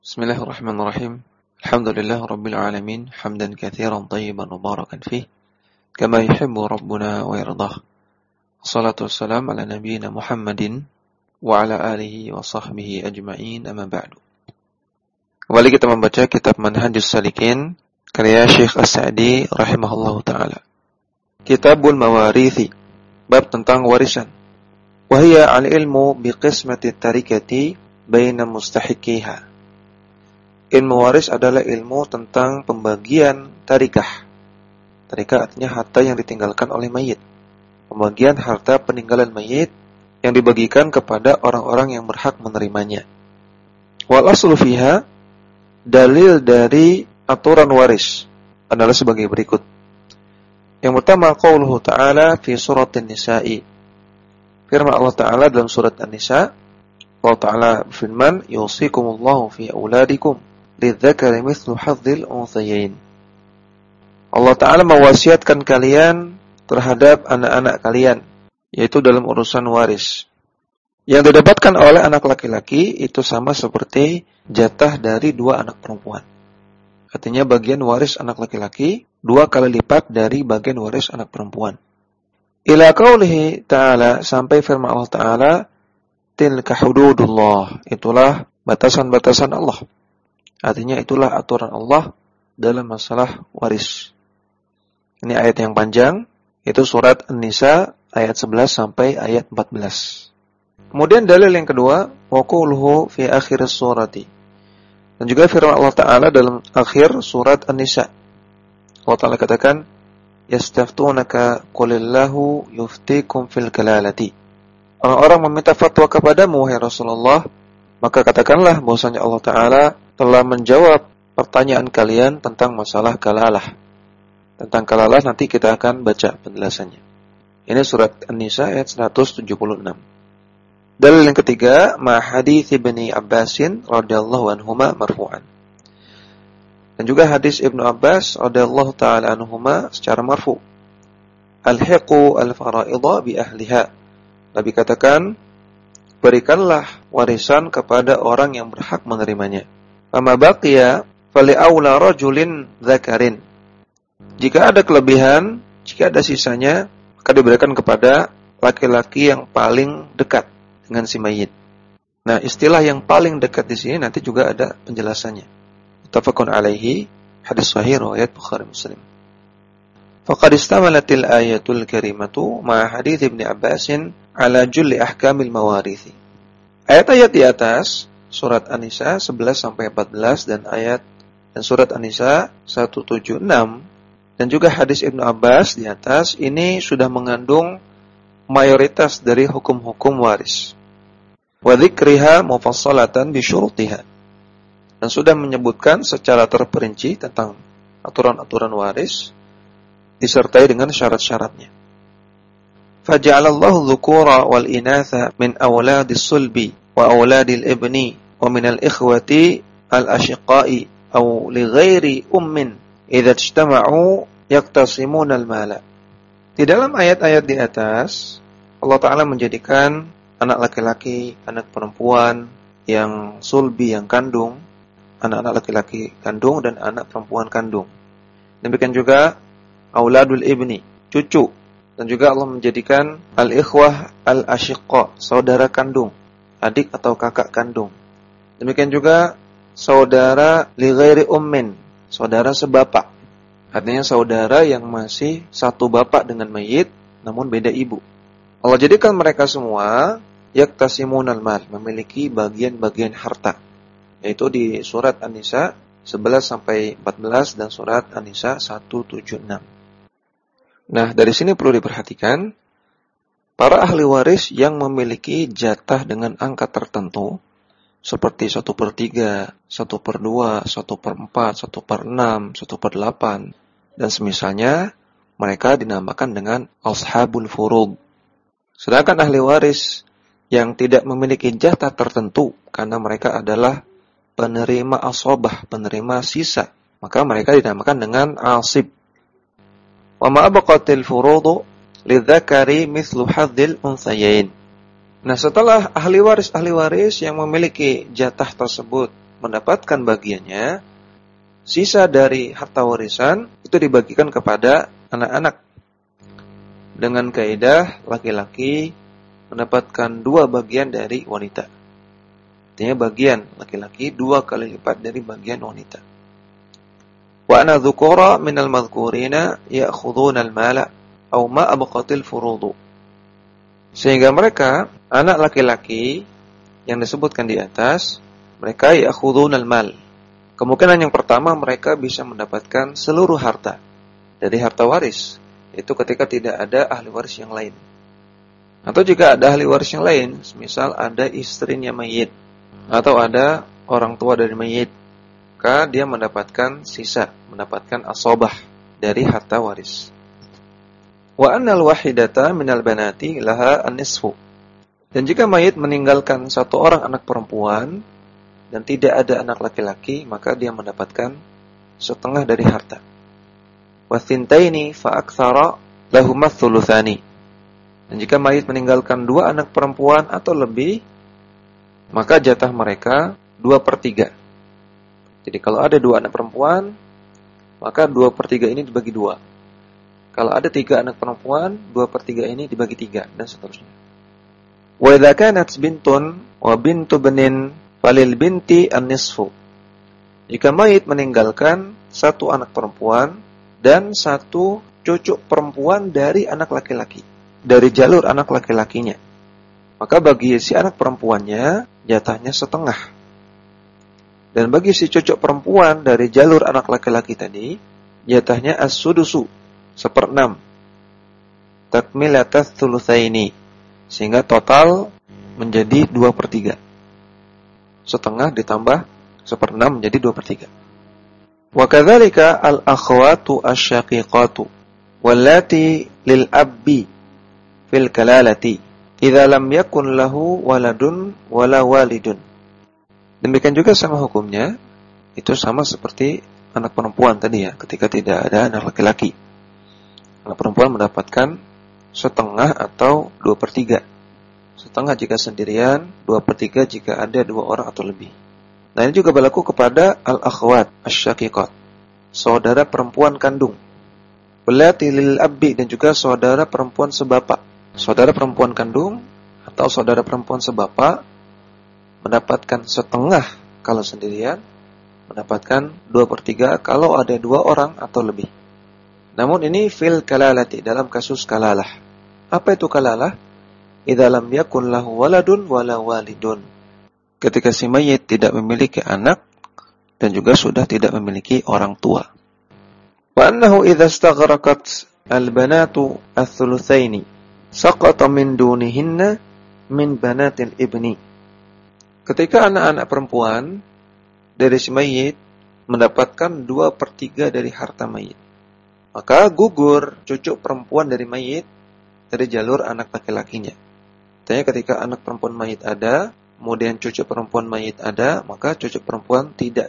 Bismillahirrahmanirrahim. Alhamdulillah rabbil alamin, hamdan katsiran tayyiban mubarakan fih, kama yuhibbu rabbuna wa yardah. Wassalatu wassalamu ala nabiyyina Muhammadin wa ala alihi wa sahbihi ajma'in, amma ba'du. Kembali kita membaca kitab Manhajus Salikin karya Syekh As-Sa'di rahimahullahu taala. Kitabul Mawarithi, bab tentang warisan. Wa hiya al-ilmu biqismati tarikati baina mustahiqiha. Ilmu waris adalah ilmu tentang pembagian tarikah. Tarikah artinya harta yang ditinggalkan oleh mayit. Pembagian harta peninggalan mayit yang dibagikan kepada orang-orang yang berhak menerimanya. Wal aslu fiha, dalil dari aturan waris adalah sebagai berikut. Yang pertama, qauluhu ta'ala fi surat An-Nisa'i. Firman Allah Ta'ala dalam surat An-Nisa, Allah Ta'ala berfirman, yusikumullahu fi auladikum lidzakari mithlu hadzil unthayain. Allah Ta'ala mewasiatkan kalian terhadap anak-anak kalian, yaitu dalam urusan waris. Yang didapatkan oleh anak laki-laki itu sama seperti jatah dari dua anak perempuan. Artinya bagian waris anak laki-laki 2 kali lipat dari bagian waris anak perempuan. Ila qaulihi ta'ala, sampai firman Allah Ta'ala, tilka hududullah, itulah batasan-batasan Allah. Artinya itulah aturan Allah dalam masalah waris. Ini ayat yang panjang, itu surat An-Nisa ayat 11 sampai ayat 14. Kemudian dalil yang kedua, wa quluhu fi akhir surati. Dan juga firman Allah Ta'ala dalam akhir surat An-Nisa. Allah Ta'ala katakan, yastaftunaka qulillahu yuftikum fil kalalati. Orang-orang meminta fatwa kepadamu, wahai Rasulullah, maka katakanlah bahwasanya Allah Ta'ala telah menjawab pertanyaan kalian tentang masalah kalalah. Tentang kalalah nanti kita akan baca penjelasannya. Ini surat An-Nisa ayat 176. Dalil yang ketiga, ma hadits Ibnu Abbasin radhiyallahu anhuma marfu'an. Dan juga hadis Ibnu Abbas radhiyallahu taala anhuma secara marfu'. Alhiqu al-fara'idha bi ahliha. Nabi katakan, berikanlah warisan kepada orang yang berhak menerimanya. Fama baqiya fali aula rajulin dzakarin. Jika ada kelebihan, jika ada sisanya, maka diberikan kepada laki-laki yang paling dekat dengan si mayit. Nah, istilah yang paling dekat di sini nanti juga ada penjelasannya. Muttafaqun alaihi, hadis sahih riwayat Bukhari Muslim. Faqad istamalatil ayatul karimatu ma hadits Ibnu Abbasin ala julli ahkamil mawarithi. Ayat-ayat di atas surat An-Nisa 11 sampai 14 dan surat An-Nisa 176 dan juga hadis Ibnu Abbas di atas ini sudah mengandung mayoritas dari hukum-hukum waris. Wa dzikriha mufassalatan bi syurutiha. Dan sudah menyebutkan secara terperinci tentang aturan-aturan waris disertai dengan syarat-syaratnya. Faja'alallahu dzukura wal inatha min auladis sulbi wa auladil ibni wa minal ikhwati al-ashiqai aw li ghairi ummin idza ijtama'u yaqtasimuna al-mala. Di dalam ayat-ayat di atas Allah Ta'ala menjadikan anak laki-laki, anak perempuan yang sulbi, yang kandung, anak-anak laki-laki kandung dan anak perempuan kandung. Demikian juga auladul ibni, cucu, dan juga Allah menjadikan al-ikhwah al-ashiqa, saudara kandung, adik atau kakak kandung. Demikian juga saudara li ghairi ummin, saudara sebapak. Artinya saudara yang masih satu bapak dengan mayit namun beda ibu. Allah jadikan mereka semua yaktasimunal mal, memiliki bagian-bagian harta. Yaitu di surat An-Nisa 11 sampai 14 dan surat An-Nisa 176. Nah, dari sini perlu diperhatikan para ahli waris yang memiliki jatah dengan angka tertentu seperti 1/3, 1/2, 1/4, 1/6, 1/8 dan semisalnya, mereka dinamakan dengan ashabul furud. Sedangkan ahli waris yang tidak memiliki jatah tertentu karena mereka adalah penerima asobah, penerima sisa, maka mereka dinamakan dengan asib. Wa ma abaqatil furudu lidzakari mithlu hadzil unthayain. Nah, setelah ahli waris yang memiliki jatah tersebut mendapatkan bagiannya, sisa dari harta warisan itu dibagikan kepada anak-anak. Dengan kaidah laki-laki mendapatkan 2 bagian dari wanita. Artinya bagian laki-laki 2 kali lipat dari bagian wanita. Wa ana dzukura minal madhkurina ya'khuduna al-mala aw ma abqatil furudu. Sehingga mereka, anak laki-laki yang disebutkan di atas, mereka ya'khuduna al-mal. Kemungkinan yang pertama mereka bisa mendapatkan seluruh harta dari harta waris, itu ketika tidak ada ahli waris yang lain. Atau jika ada ahli waris yang lain, misal ada istrinya mayit atau ada orang tua dari mayit, maka dia mendapatkan sisa, mendapatkan asobah dari harta waris. Wa annal wahidata minal banati laha an-nisfu. Dan jika mayit meninggalkan satu orang anak perempuan dan tidak ada anak laki-laki, maka dia mendapatkan setengah dari harta. Wa thintaini fa aktsara lahuma tsulutsani. Dan jika mayit meninggalkan 2 anak perempuan atau lebih, maka jatah mereka 2/3. Jadi kalau ada 2 anak perempuan, maka 2/3 ini dibagi 2. Kalau ada 3 anak perempuan, 2/3 ini dibagi 3, dan seterusnya. Wa idza kanat bintun wa bintu benin falil binti an-nisfu. Jika mayit meninggalkan 1 anak perempuan dan 1 cucu perempuan dari anak laki-laki, dari jalur anak laki-lakinya, maka bagi si anak perempuannya jatahnya setengah. Dan bagi si cucu perempuan dari jalur anak laki-laki tadi, jatahnya as-sudusu, 1/6. Takmilatas tsulusaini, sehingga total menjadi 2/3. Setengah ditambah 1/6 menjadi 2/3. Wa kadzalika al-akhwatu asy-syaqiqatu wallati lil abbi fil kalalati idza lam yakun lahu waladun wala walidun. Demikian juga sama hukumnya, itu sama seperti anak perempuan tadi ya, ketika tidak ada anak laki-laki. Anak perempuan mendapatkan setengah atau 2/3. Setengah jika sendirian, 2/3 jika ada 2 orang atau lebih. Nah, ini juga berlaku kepada al-akhwat asy-syaqiqat, saudara perempuan kandung. Wallati lil abbi, dan juga saudara perempuan sebapak. Saudara perempuan kandung atau saudara perempuan sebapak mendapatkan setengah kalau sendirian, mendapatkan 2/3 kalau ada 2 orang atau lebih. Namun ini fil kalalati, dalam kasus kalalah. Apa itu kalalah? Idza lam yakun lahu waladun wala walidun. Ketika si mayit tidak memiliki anak dan juga sudah tidak memiliki orang tua. Wa annahu idza istaghraqat al-banatu ats-tsulutsaini saqata min dunihinna min banatil ibni. Ketika anak-anak perempuan dari si mayit mendapatkan 2/3 dari harta mayit, maka gugur cucu perempuan dari mayit dari jalur anak laki-lakinya. Artinya ketika anak perempuan mayit ada, kemudian cucu perempuan mayit ada, maka cucu perempuan tidak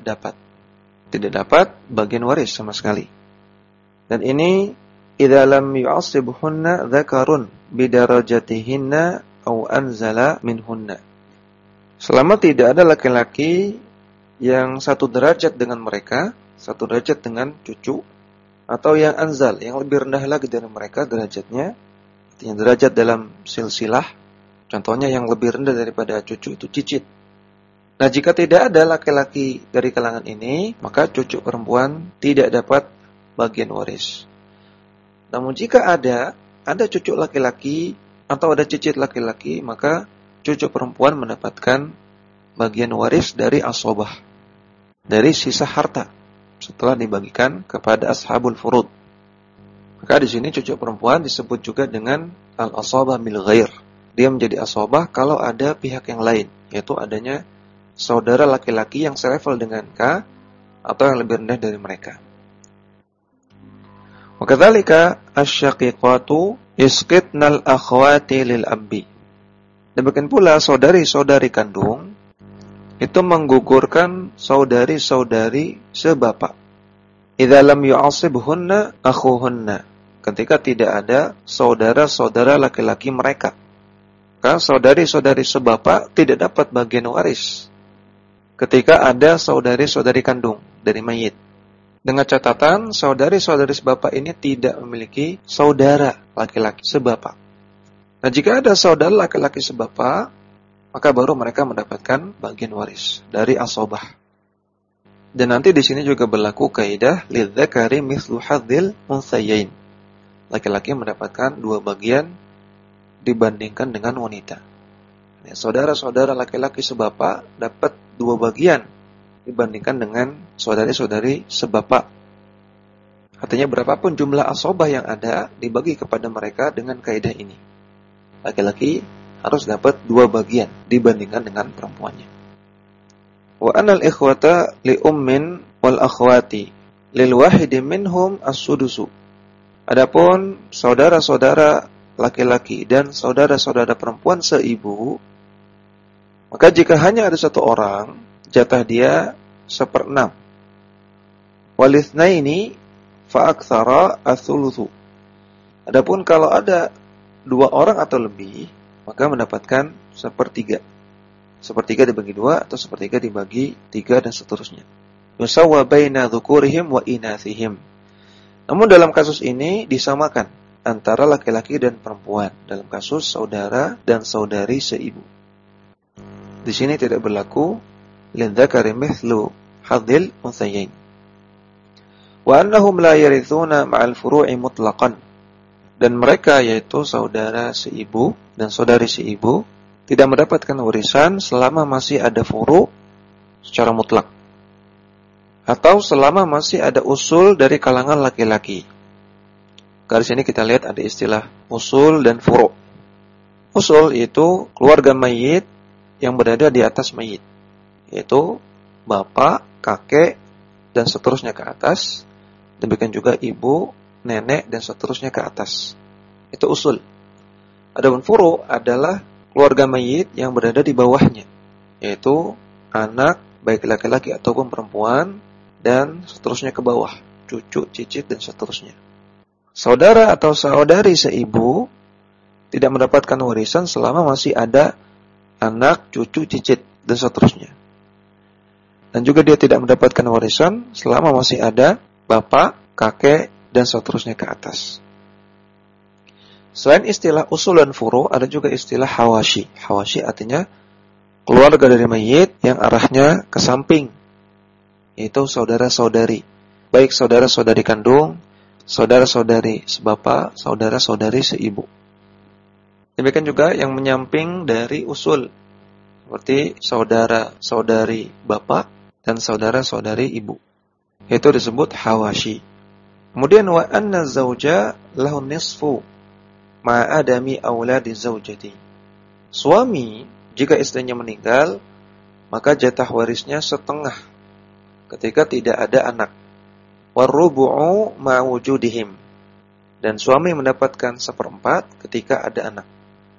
dapat bagian waris sama sekali. Dan ini idza lam yu'assibhunna dzakarun bidarajatihinna aw anzala minhunna. Selama tidak ada laki-laki yang satu derajat dengan mereka, satu derajat dengan cucu, atau yang anzal, yang lebih rendah lagi dari mereka derajatnya, artinya derajat dalam silsilah, contohnya yang lebih rendah daripada cucu itu cicit. Nah, jika tidak ada laki-laki dari kalangan ini, maka cucu perempuan tidak dapat bagian waris. Namun jika ada cucu laki-laki atau ada cicit laki-laki, maka cucu perempuan mendapatkan bagian waris dari asobah, dari sisa harta setelah dibagikan kepada ashabul furud. Maka di sini cucu perempuan disebut juga dengan al-asobah bil ghair. Dia menjadi asobah kalau ada pihak yang lain, yaitu adanya saudara laki-laki yang selevel dengan K atau yang lebih rendah dari mereka. Wa kadzalika asy-syaqiqatu yasqitnal akhwati lil abbi. Demikian pula saudari-saudari kandung itu menggugurkan saudari-saudari sebapak. Idza lam yu'assibhunna akhuhunna, ketika tidak ada saudara-saudara laki-laki mereka. Maka saudari-saudari sebapak tidak dapat bagian waris ketika ada saudari-saudari kandung dari mayit. Dengan catatan saudari-saudari sebapak ini tidak memiliki saudara laki-laki sebapak. Nah, jika ada saudara laki-laki sebapak, maka baru mereka mendapatkan bagian waris dari asobah. Dan nanti di sini juga berlaku kaidah lidzakari mithlu hadzil unsayyain. Laki-laki mendapatkan 2 bagian dibandingkan dengan wanita. Ya, saudara-saudara laki-laki sebapak dapat 2 bagian dibandingkan dengan saudari-saudari sebapak. Artinya berapapun jumlah asobah yang ada dibagi kepada mereka dengan kaidah ini. Laki-laki harus dapat 2 bagian dibandingkan dengan perempuannya. Wa anal ikhwata li ummin wal akhwati lil wahidi minhum as-sudusu. Adapun saudara-saudara laki-laki dan saudara-saudara perempuan seibu, maka jika hanya ada 1 orang, jatah dia 1/6. Walithnaini fa aktsara ats-tsulusu. Adapun kalau ada 2 orang atau lebih, maka mendapatkan 1/3. 1/3 dibagi 2 atau 1/3 dibagi 3 dan seterusnya. Yusawwa baina dzukurihim wa inatsihim. Namun dalam kasus ini disamakan antara laki-laki dan perempuan dalam kasus saudara dan saudari seibu. Di sini tidak berlaku lidzakari mithlu hadzil unsayyain. Wa annahum la yarithuna ma'al furu'i mutlaqan. Dan mereka yaitu saudara seibu dan saudari seibu tidak mendapatkan warisan selama masih ada furu' secara mutlak, atau selama masih ada usul dari kalangan laki-laki. Dari sini kita lihat ada istilah usul dan furu'. Usul itu keluarga mayit yang berada di atas mayit, yaitu bapak, kakek, dan seterusnya ke atas. Demikian juga ibu, nenek, dan seterusnya ke atas. Itu usul. Adapun furu' adalah keluarga mayit yang berada di bawahnya, yaitu anak, baik laki-laki ataupun perempuan, dan seterusnya ke bawah, cucu, cicit, dan seterusnya. Saudara atau saudari seibu tidak mendapatkan warisan selama masih ada anak, cucu, cicit, dan seterusnya. Dan juga dia tidak mendapatkan warisan selama masih ada bapak, kakek, dan seterusnya ke atas. Selain istilah usul dan furu', ada juga istilah hawashi. Hawashi artinya keluarga dari mayit yang arahnya ke samping, yaitu saudara-saudari, baik saudara-saudari kandung, saudara-saudari sebapak, saudara-saudari seibu. Demikian juga yang menyamping dari usul, seperti saudara-saudari bapak dan saudara-saudari ibu. Itu disebut hawashi. Kemudian wa anna zauja lahu nisfu ma'adami auladi zaujati. Suami jika istrinya meninggal, maka jatah warisnya setengah ketika tidak ada anak. Warubu'u ma'wujudihim. Dan suami mendapatkan 1/4 ketika ada anak.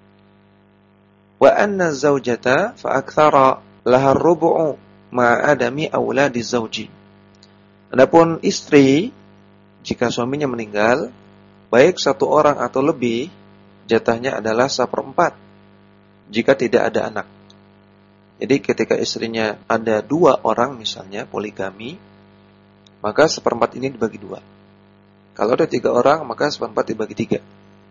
Wa anna zaujata fa aktsara laha ar-rubu'u ma'adami auladi zauji. Adapun istri jika suaminya meninggal, baik 1 orang atau lebih, jatahnya adalah 1/4 jika tidak ada anak. Jadi ketika istrinya ada 2 orang misalnya poligami, maka 1/4 ini dibagi 2. Kalau ada 3 orang, maka 1/4 dibagi 3.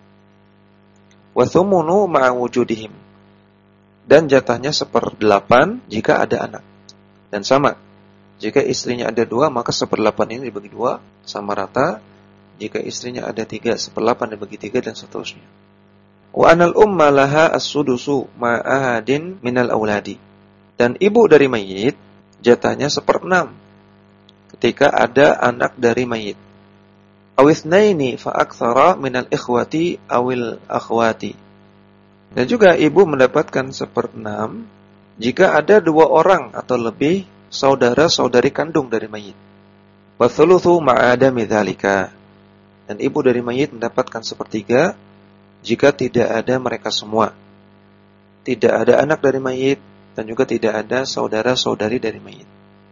Wa thumunu ma'a wujudihim. Dan jatahnya 1/8 jika ada anak. Dan sama, jika istrinya ada 2, maka 1/8 ini dibagi 2 sama rata. Jika istrinya ada 3, 1/8 dibagi 3 dan seterusnya. Wa anal umma laha as-sudusu ma'ahadin minal auladi. Dan ibu dari mayit jatahnya 1/6 ketika ada anak dari mayit. Awithnaini fa aktsara minal ikhwati awil akhwati. Dan juga ibu mendapatkan 1/6 jika ada 2 orang atau lebih saudara-saudari kandung dari mayit. Wa thulutsu ma'adami dzalika. Dan ibu dari mayit mendapatkan 1/3 jika tidak ada mereka semua. Tidak ada anak dari mayit dan juga tidak ada saudara-saudari dari mayit.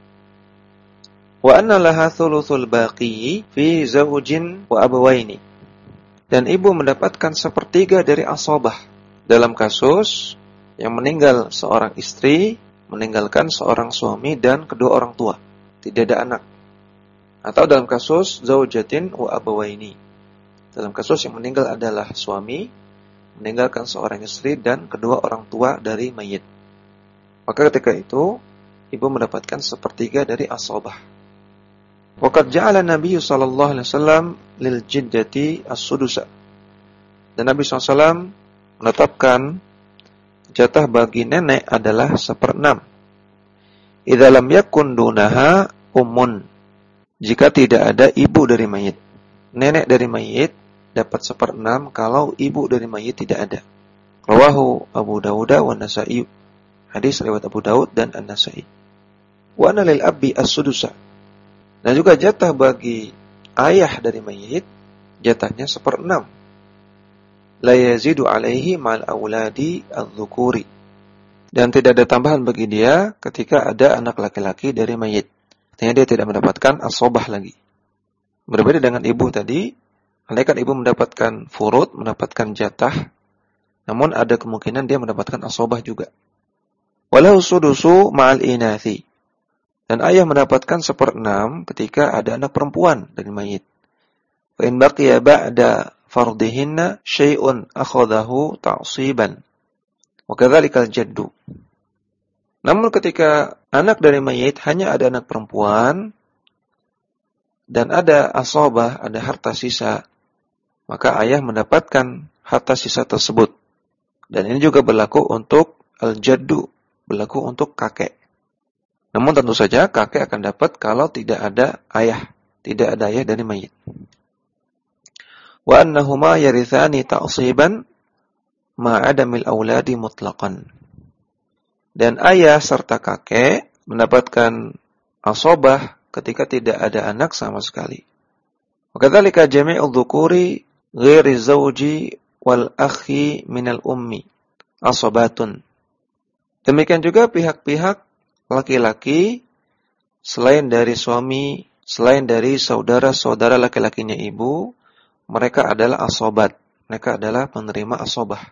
Wa anna laha thuluthul baqi fi zawjin wa abawaini. Dan ibu mendapatkan 1/3 dari asabah dalam kasus yang meninggal seorang istri meninggalkan seorang suami dan kedua orang tua, tidak ada anak. Atau dalam kasus zaujatin wa abawaini, dalam kasus yang meninggal adalah suami, meninggalkan seorang istri dan kedua orang tua dari mayit. Maka ketika itu ibu mendapatkan sepertiga dari as-sobah. Waqad ja'ala Nabi sallallahu alaihi wasallam lil jiddati as-sudusa. Dan Nabi SAW menetapkan jatah bagi nenek adalah 1/6. Idza lam yakun dunaha ummun. Jika tidak ada ibu dari mayit. Nenek dari mayit dapat 1/6 kalau ibu dari mayit tidak ada. Rawahu Abu Dawud wa Nasa'i. Hadis riwayat Abu Dawud dan An-Nasa'i. Wa anna lil abi as-sudusa. Dan juga jatah bagi ayah dari mayit, jatahnya 1/6. La yazidu alaihi ma'al awladi adz-dzukuri. Dan tidak ada tambahan bagi dia ketika ada anak laki-laki dari mayit. Artinya dia tidak mendapatkan as-sobah lagi. Berbeda dengan ibu tadi, andaikan ibu mendapatkan furud, mendapatkan jatah, namun ada kemungkinan dia mendapatkan as-sobah juga. Walahu sudusu ma'al inathi. Dan ayah mendapatkan 1/6 ketika ada anak perempuan dari mayit. Fa in baqiya ba'da fardihinna syai'un akhadahu ta'siban. Wa kadzalikal jaddu. Namun ketika anak dari mayit hanya ada anak perempuan dan ada asabah, ada harta sisa, maka ayah mendapatkan harta sisa tersebut. Dan ini juga berlaku untuk al-jaddu, berlaku untuk kakek. Namun tentu saja kakek akan dapat kalau tidak ada ayah, tidak ada ayah dari mayit. Wa annahuma yarithani ta'siban ma'adamil auladi mutlaqan. Dan ayah serta kakek mendapatkan asabah ketika tidak ada anak sama sekali. Wa kadzalika jami'udz dzukuri ghairi zauji wal akhi minal ummi asabatun. Demikian juga pihak-pihak laki-laki selain dari suami, selain dari saudara-saudara laki-lakinya ibu, mereka adalah asobat. Mereka adalah penerima asobah.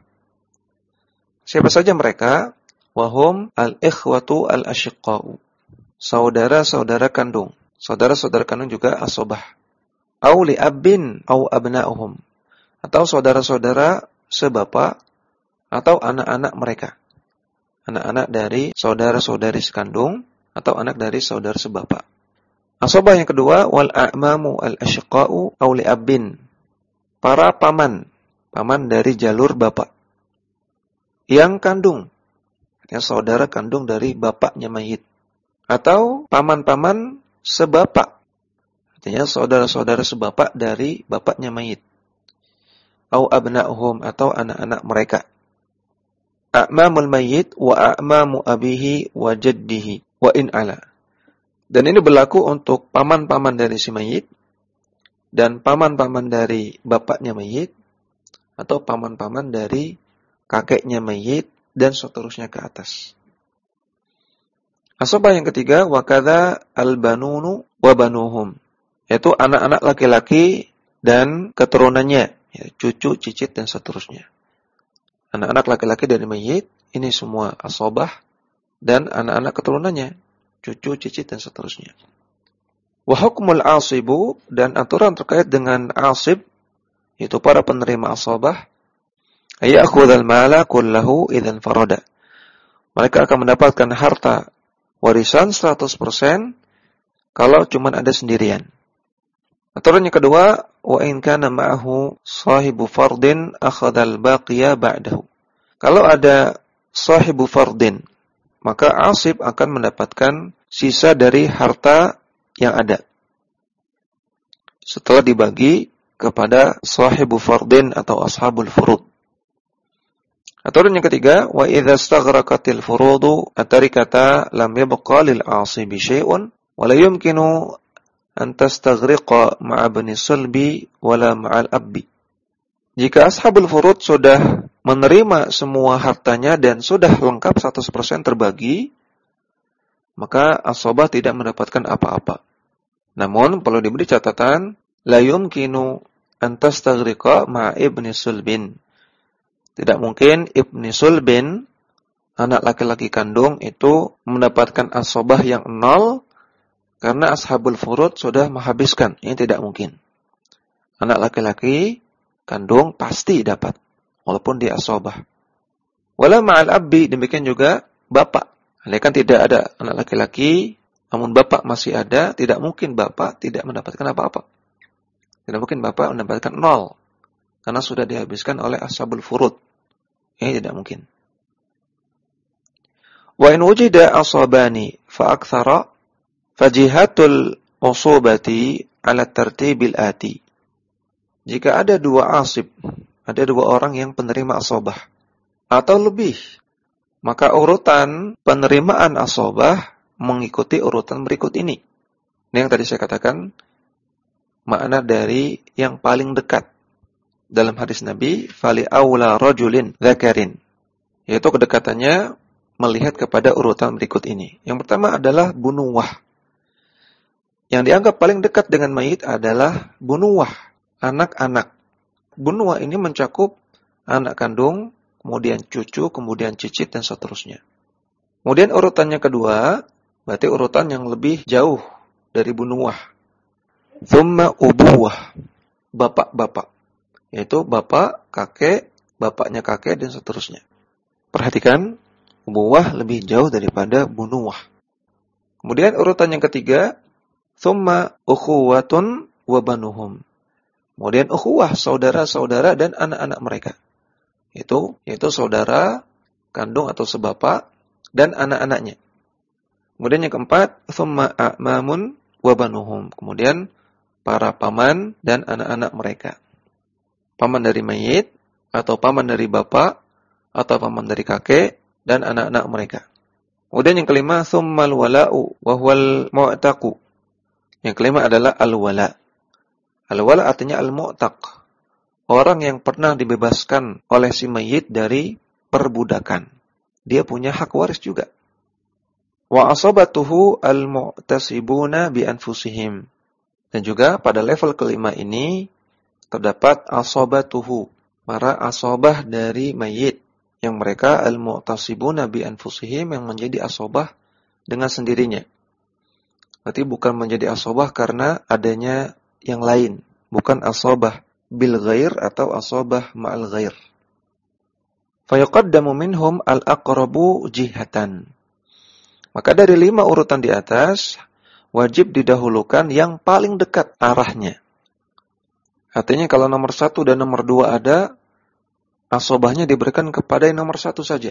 Siapa saja mereka? Wahum al-ikhwatu al-ashiqqa'u. Saudara-saudara kandung. Saudara-saudara kandung juga asobah. Au li abin au abna'uhum. Atau saudara-saudara sebapak atau anak-anak mereka. Anak-anak dari saudara-saudari sekandung atau anak dari saudara sebapak. Asobah yang kedua, wal a'mamu al-ashiqqa'u au li abin. Para paman dari jalur bapak. Yang kandung, artinya saudara kandung dari bapaknya mayit. Atau paman-paman sebapak, artinya saudara-saudara sebapak dari bapaknya mayit. Au abna'uhum, atau anak-anak mereka. A'mamul mayyit wa a'mamu abihi wa jaddihi wa in ala. Dan ini berlaku untuk paman-paman dari si mayit dan paman-paman dari bapaknya mayit atau paman-paman dari kakeknya mayit dan seterusnya ke atas. Asabah yang ketiga, wa kadza al-banunu wa banuhum, yaitu anak-anak laki-laki dan keturunannya, ya, cucu, cicit dan seterusnya. Anak-anak laki-laki dari mayit, ini semua asabah, dan anak-anak keturunannya, cucu, cicit, dan seterusnya. Wa hukmul asibu, dan aturan terkait dengan asib, yaitu para penerima asabah, ayakhudhal mala kullahu idzan farada. Mereka akan mendapatkan harta warisan 100% kalau cuma ada sendirian. Aturan yang kedua, wa in kana ma'ahu sahibu fardin akhadhal baqiya ba'dahu. Kalau ada sahibu fardin, maka asib akan mendapatkan sisa dari harta yang ada setelah dibagi kepada sahibu fardin atau ashabul furud. Aturan yang ketiga, wa idza istaghraqatil furudu atarikata lam yabqa lil asibi syai'un wa la yumkinu an tastaghriqa ma'a bani sulbi wala ma'al abbi. Jika ashabul furud sudah menerima semua hartanya dan sudah lengkap 100% terbagi, maka asabah tidak mendapatkan apa-apa. Namun perlu diberi catatan, la yumkinu an tastaghriqa ma'a ibni sulbin. Tidak mungkin ibni sulbin anak laki-laki kandung itu mendapatkan asobah yang 0 karena ashabul furud sudah menghabiskan. Ini tidak mungkin. Anak laki-laki kandung pasti dapat, walaupun dia asobah. Wala ma'al abdi, demikian juga bapak. Ini kan tidak ada anak laki-laki, namun bapak masih ada, tidak mungkin bapak tidak mendapatkan apa-apa. Tidak mungkin bapak mendapatkan 0, karena sudah dihabiskan oleh ashabul furud. Ini tidak mungkin. Wa in wujida asabani fa aktsara fajihatul usubati ala tartibil ati. Jika ada 2 asib, ada 2 orang yang penerima asabah atau lebih, maka urutan penerimaan asabah mengikuti urutan berikut ini. Ini yang tadi saya katakan makna dari yang paling dekat dalam hadis Nabi, fali aula rajulin dzakarin, yaitu kedekatannya melihat kepada urutan berikut ini. Yang pertama adalah bunuwah. Yang dianggap paling dekat dengan mayit adalah bunuwah, anak-anak. Bunuwah ini mencakup anak kandung, kemudian cucu, kemudian cicit, dan seterusnya. Kemudian urutannya kedua, berarti urutan yang lebih jauh dari bunuwah. Thumma ubuwah, bapak-bapak. Yaitu bapak, kakek, bapaknya kakek, dan seterusnya. Perhatikan, ubuwah lebih jauh daripada bunuwah. Kemudian urutan yang ketiga, thumma ukhuwatun wa banuhum. Kemudian ukhuwah, saudara-saudara dan anak-anak mereka. Yaitu saudara kandung atau sebapak dan anak-anaknya. Kemudian yang keempat, thumma a'mamun wa banuhum. Kemudian para paman dan anak-anak mereka. Paman dari mayit atau paman dari bapak atau paman dari kakek dan anak-anak mereka. Kemudian yang kelima, thummal wala'u wa huwal mu'taqu. Yang kelima adalah al-wala. Al-wala artinya al-mu'taq. Orang yang pernah dibebaskan oleh si mayit dari perbudakan. Dia punya hak waris juga. Wa asabatuhu al-mu'tasibuna bi anfusihim. Dan juga pada level kelima ini terdapat asabatuhu, para asabah dari mayit, yang mereka al-mu'tasibuna bi anfusihim, yang menjadi asabah dengan sendirinya. Berarti bukan menjadi asabah karena adanya yang lain, bukan asabah bil ghair atau asabah ma'al ghair. Fayuqaddamu minhum al-aqrabu jihatan. Maka dari 5 urutan di atas wajib didahulukan yang paling dekat arahnya. Artinya kalau nomor 1 dan nomor 2 ada, asabahnya diberikan kepada yang nomor 1 saja.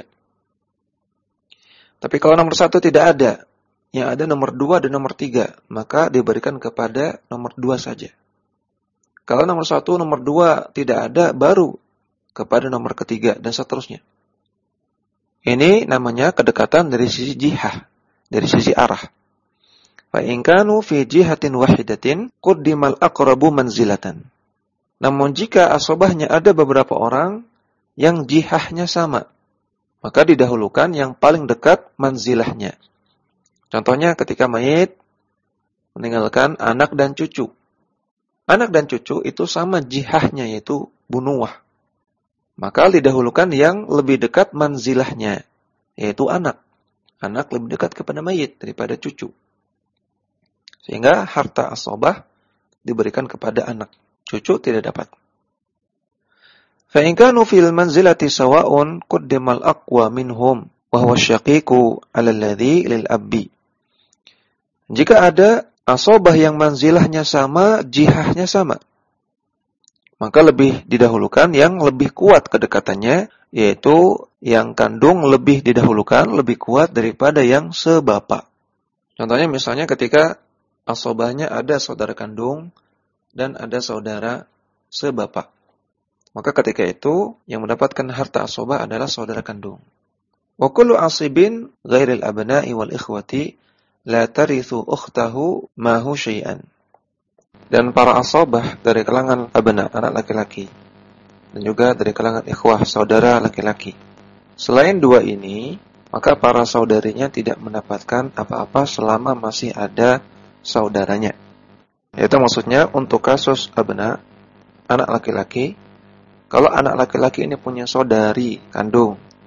Tapi kalau nomor 1 tidak ada, yang ada nomor 2 dan nomor 3, maka diberikan kepada nomor 2 saja. Kalau nomor 1, nomor 2 tidak ada, baru kepada nomor ketiga, dan seterusnya. Ini namanya kedekatan dari sisi jihah, dari sisi arah. Fa in kanu fi jihatin wahidatin quddimal aqrabu manzilatan. Namun jika asabahnya ada beberapa orang yang jihahnya sama, maka didahulukan yang paling dekat manzilahnya. Contohnya ketika mayit meninggalkan anak dan cucu. Anak dan cucu itu sama jihahnya, yaitu bunuwah. Maka didahulukan yang lebih dekat manzilahnya, yaitu anak. Anak lebih dekat kepada mayit daripada cucu. Sehingga harta asabah diberikan kepada anak. Cucu tidak dapat. Fa in kanu fil manzilati sawa'un quddimal aqwa minhum wa huwa asyaqiqu 'ala alladhi lil abbi. Jika ada asabah yang manzilahnya sama, jihahnya sama, maka lebih didahulukan yang lebih kuat kedekatannya, yaitu yang kandung lebih didahulukan, lebih kuat daripada yang sebapak. Contohnya misalnya ketika asabahnya ada saudara kandung dan ada saudara sebapak. Maka ketika itu yang mendapatkan harta asabah adalah saudara kandung. Wa kullu asibin ghairil abna'i wal ikhwati la tarithu ukhtahu mahu syai'an. Dan para asabah dari kalangan abna, anak laki-laki, dan juga dari kalangan ikhwah, saudara laki-laki, selain 2 ini, maka para saudarinya tidak mendapatkan apa-apa selama masih ada saudaranya. Itu maksudnya untuk kasus abna, anak laki-laki, kalau anak laki-laki ini punya saudari kandung,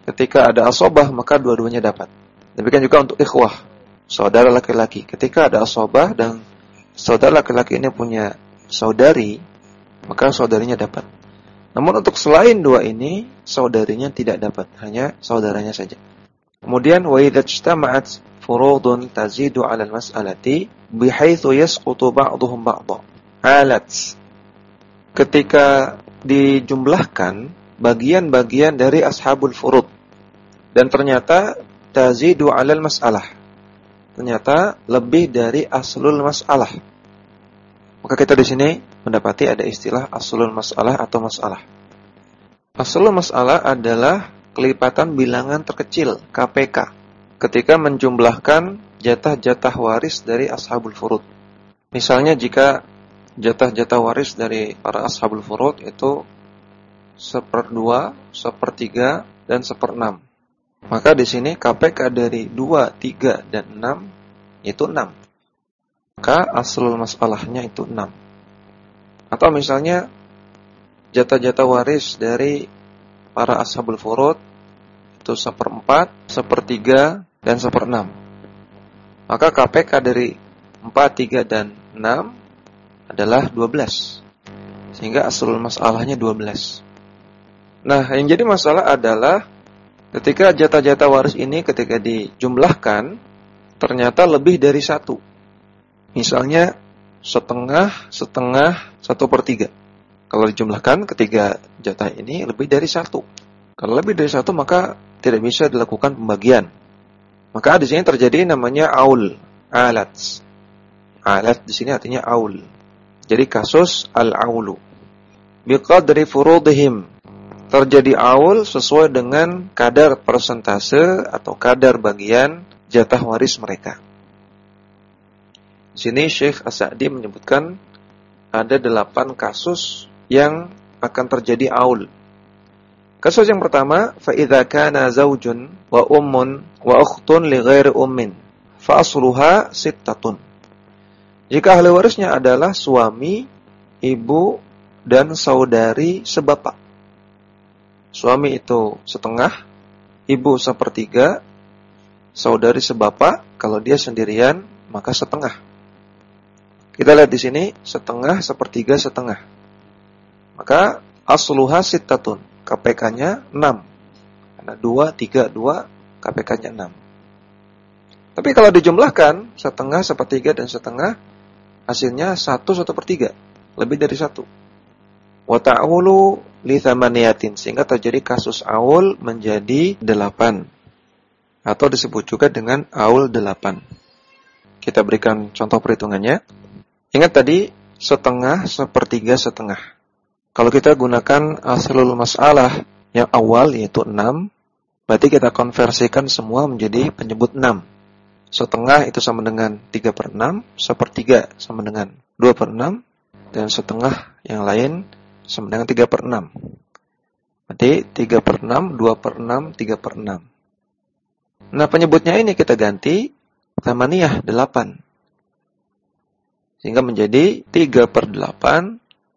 Ketika ada asobah, maka dua-duanya dapat. Demikian juga untuk ikhwah, saudara laki-laki. Ketika ada asobah dan saudara laki-laki ini punya saudari, maka saudarinya dapat. Namun untuk selain dua ini, saudarinya tidak dapat, hanya saudaranya saja. Kemudian wa idza ijtama'at furudun tazidu 'ala al-mas'alati bihaitsu yasqutu ba'dhuhum ba'dha. Alat. Ketika dijumlahkan bagian-bagian dari ashabul furud dan ternyata tazidu 'alal mas'alah. Ternyata lebih dari aslul mas'alah. Maka kita di sini mendapati ada istilah aslul mas'alah atau mas'alah. Aslul mas'alah adalah kelipatan bilangan terkecil, KPK, ketika menjumlahkan jatah-jatah waris dari ashabul furud. Misalnya jika jatah-jatah waris dari para ashabul furud itu 1/2, 1/3, dan 1/6. Maka di sini KPK dari 2, 3, dan 6 itu 6. Maka aslul masalahnya itu 6. Atau misalnya jatah-jatah waris dari para ashabul furud itu 1/4, 1/3, dan 1/6. Maka KPK dari 4, 3, dan 6 adalah 12. Sehingga aslul masalahnya 12. Nah, yang jadi masalah adalah ketika jatah-jatah waris ini ketika dijumlahkan ternyata lebih dari 1. Misalnya setengah, 1/3. Kalau dijumlahkan ketiga jatah ini lebih dari 1. Kalau lebih dari 1 maka tidak bisa dilakukan pembagian. Maka di sini terjadi namanya aul, alat. Alat di sini artinya aul. Jadi kasus al-aulu. Biqadri furudihim. Terjadi aul sesuai dengan kadar persentase atau kadar bagian jatah waris mereka. Di sini Syekh As-Sa'di menyebutkan ada 8 kasus yang akan terjadi aul. Kasus yang pertama, fa idza kana zaujun wa ummun wa ukhtun li ghairi ummin fa asluha 6. Jika ahli warisnya adalah suami, ibu, dan saudari sebapak. Suami itu setengah, ibu 1/3, saudari sebapak. Kalau dia sendirian, maka setengah. Kita lihat di sini, setengah, 1/3, setengah. Maka asluha 6. KPK-nya 6. Karena 2, 3, 2, KPK-nya 6. Tapi kalau dijumlahkan, setengah, 1/3, dan setengah, hasilnya 1, 1/3. Lebih dari 1. Wa ta'awulu li thamaniyatin. Sehingga terjadi kasus aul menjadi 8. Atau disebut juga dengan aul 8. Kita berikan contoh perhitungannya. Ingat tadi, setengah, 1/3, setengah. Kalau kita gunakan aslul mas'alah yang awal yaitu 6, berarti kita konversikan semua menjadi penyebut 6. Setengah itu sama dengan 3/6, 1/3 sama dengan 2/6, dan setengah yang lain sama dengan 3/6. Berarti 3/6, 2/6, 3/6. Nah, penyebutnya ini kita ganti thamaniyah 8. Sehingga menjadi 3/8,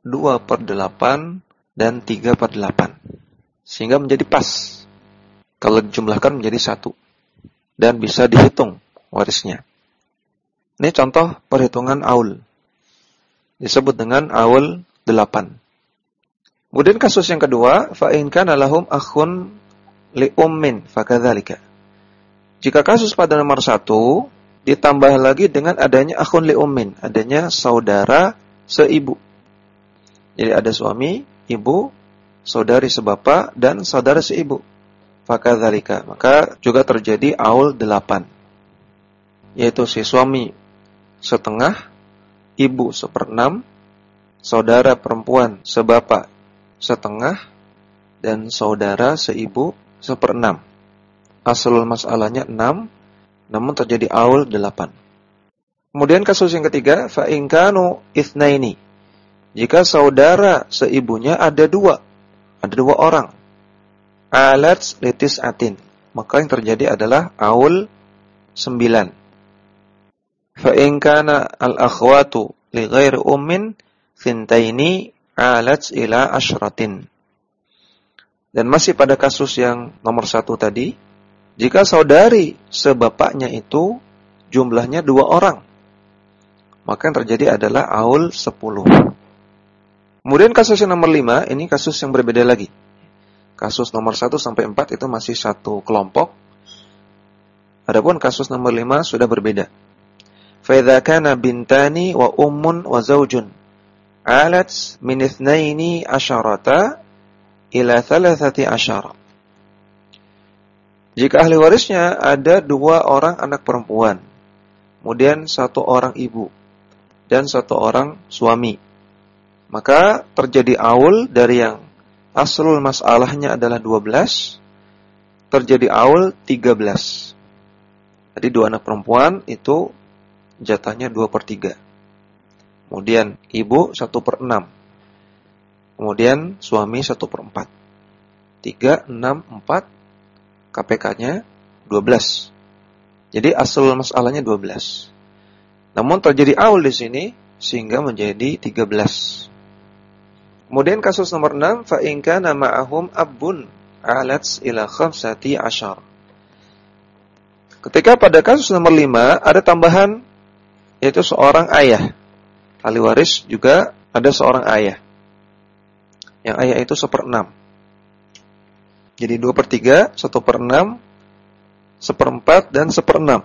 2/8, dan 3/8. Sehingga menjadi pas. Kalau dijumlahkan menjadi 1. Dan bisa dihitung warisnya. Ini contoh perhitungan aul. Disebut dengan aul 8. Kemudian kasus yang kedua, fa in kana lahum akhun li ummin fakadzalika. Jika kasus pada nomor 1 ditambah lagi dengan adanya akhun li ummin, adanya saudara seibu. Jadi ada suami, ibu, saudari sebapak, dan saudara seibu. Fakadzalika, maka juga terjadi aul 8. Yaitu si suami setengah, ibu 1/6, saudara perempuan sebapak setengah, dan saudara seibu 1/6. Aslul masalahnya 6, namun terjadi aul 8. Kemudian kasus yang ketiga, fa in kanu itsnaini. Jika saudara seibunya ada 2 orang. Alat litis atin. Maka yang terjadi adalah aul 9. Fa in kana al-akhwatu li ghairi ummin thintaini alat ila asyratin. Dan masih pada kasus yang nomor 1 tadi, jika saudari sebapaknya itu jumlahnya 2 orang, maka yang terjadi adalah aul 10. Kemudian kasus yang nomor 5, ini kasus yang berbeda lagi. Kasus nomor 1 sampai 4 itu masih satu kelompok. Adapun kasus nomor 5 sudah berbeda. Fa idza kana bintani wa ummun wa zaujun alat min 12 ila 13. Jika ahli warisnya ada 2 orang anak perempuan, kemudian 1 orang ibu dan 1 orang suami, maka terjadi aul dari yang aslul masalahnya adalah 12, terjadi aul 13. Jadi 2 anak perempuan itu jatahnya 2/3. Kemudian ibu 1/6. Kemudian suami 1/4. 3, 6, 4. KPK-nya 12. Jadi aslul masalahnya 12. Namun terjadi aul di sini sehingga menjadi 13. Kemudian kasus nomor 6, fa in kana ma'ahum abun alat ila 15. Ketika pada kasus nomor 5 ada tambahan, yaitu seorang ayah. Ahli waris juga ada seorang ayah. Yang ayah itu 1/6. Jadi 2/3, 1/6, 1/4 dan 1/6.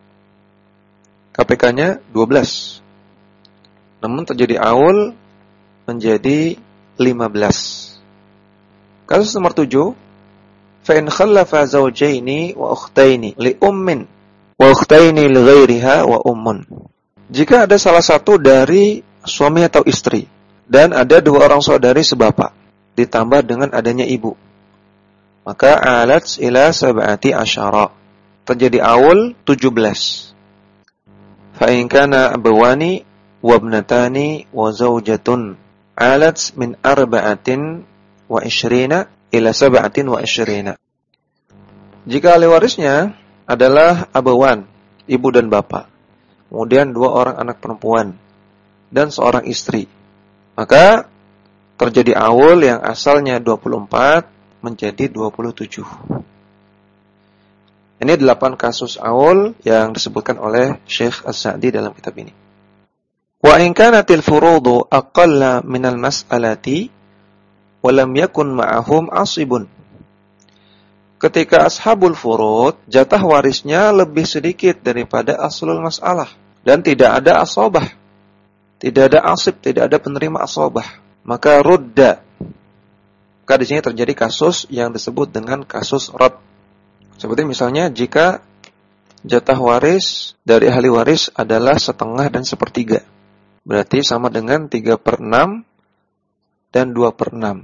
KPK-nya 12. Namun terjadi aul menjadi 15. Kasus nomor 7, fa in khallafa zawjaini wa ukhtaini li ummin wa ukhtaini li ghairiha wa ummun. Jika ada salah satu dari suami atau istri dan ada 2 orang saudari sebapak ditambah dengan adanya ibu, maka alat ila 17. Terjadi aul 17. Fa in kana abawani wa ibnatani wa zawjatun alat min 24 ila 27. Jika ahli warisnya adalah abawan, ibu dan bapak, kemudian 2 orang anak perempuan dan seorang istri, maka terjadi aul yang asalnya 24 menjadi 27. Ini 8 kasus aul yang disebutkan oleh Syekh As-Sa'di dalam kitab ini. Wa in kanatil furudu aqalla minal mas'alati wa lam yakun ma'ahum asibun. Ketika ashabul furud, jatah warisnya lebih sedikit daripada aslul mas'alah dan tidak ada asobah, tidak ada asib, tidak ada penerima asobah, maka rudda. Maka di sini terjadi kasus yang disebut dengan kasus rad. Seperti misalnya jika jatah waris dari ahli waris adalah 1/2 dan 1/3, berarti sama dengan 3/6 dan 2/6.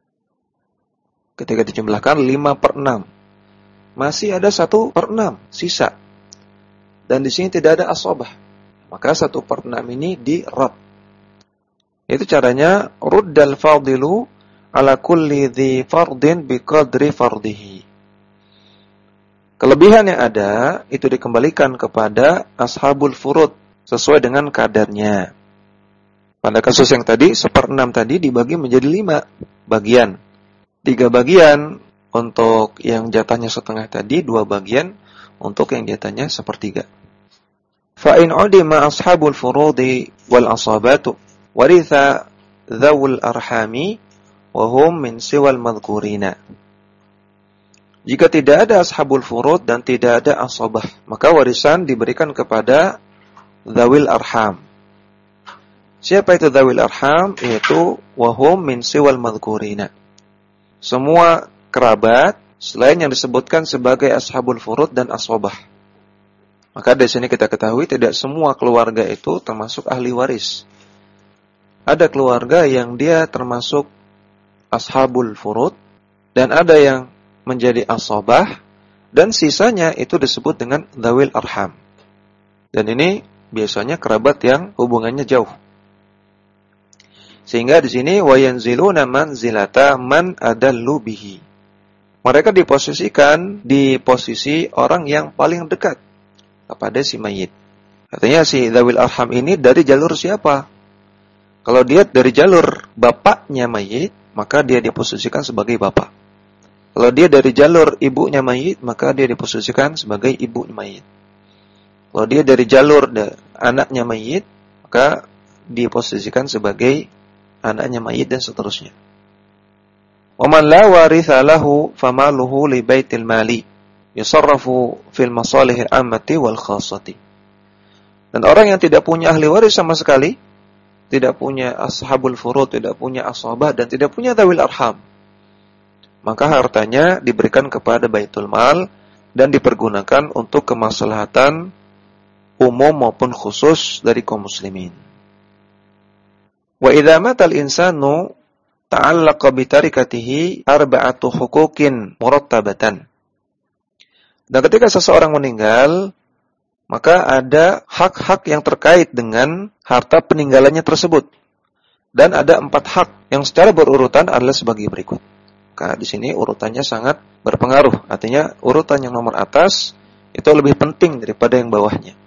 Ketika dijumlahkan 5/6, masih ada 1/6 sisa. Dan di sini tidak ada asobah. Maka 1/6 ini dirad. Itu caranya ruddal fadilu ala kulli dhi fardin biqadri fardihi. Kelebihan yang ada itu dikembalikan kepada ashabul furud sesuai dengan kadarnya. Pada kasus yang tadi 1/6 tadi dibagi menjadi 5 bagian. 3 bagian untuk yang jatahnya 1/2 tadi, 2 bagian untuk yang jatahnya 1/3. Fa in udima ashabul furudi wal asabatu waritha dzawul arhami wa hum min siwal madhkurina. Jika tidak ada ashabul furud dan tidak ada asabah, maka warisan diberikan kepada dzawil arham. Siapa itu dzawil arham? Yaitu wa hum min siwal madhkurina. Semua kerabat selain yang disebutkan sebagai ashabul furud dan ashabah. Maka dari sini kita ketahui tidak semua keluarga itu termasuk ahli waris. Ada keluarga yang dia termasuk ashabul furud dan ada yang menjadi ashabah dan sisanya itu disebut dengan dzawil arham. Dan ini biasanya kerabat yang hubungannya jauh. Sehingga di sini wayanziluna manzilata man adallu bihi. Mereka diposisikan di posisi orang yang paling dekat kepada si mayit. Artinya si dzawil arham ini dari jalur siapa? Kalau dia dari jalur bapaknya mayit, maka dia diposisikan sebagai bapak. Kalau dia dari jalur ibunya mayit, maka dia diposisikan sebagai ibunya mayit. Kalau dia dari jalur anaknya mayit, maka diposisikan sebagai anaknya mayit dan seterusnya. Wa man la waritha lahu famaluhu li baitil mali yusarrafu fil masalih al-ammati wal khassati. Dan orang yang tidak punya ahli waris sama sekali, tidak punya ashabul furud, tidak punya ashabah dan tidak punya dzawil arham, maka hartanya diberikan kepada Baitul Mal dan dipergunakan untuk kemaslahatan umum maupun khusus dari kaum muslimin. Wa idza matal insanu ta'allaqa bi tarikatihi arba'atu huquqin murattabatan. Dan ketika seseorang meninggal, maka ada hak-hak yang terkait dengan harta peninggalannya tersebut. Dan ada 4 hak yang secara berurutan adalah sebagai berikut. Maka di sini urutannya sangat berpengaruh. Artinya urutan yang nomor atas itu lebih penting daripada yang bawahnya.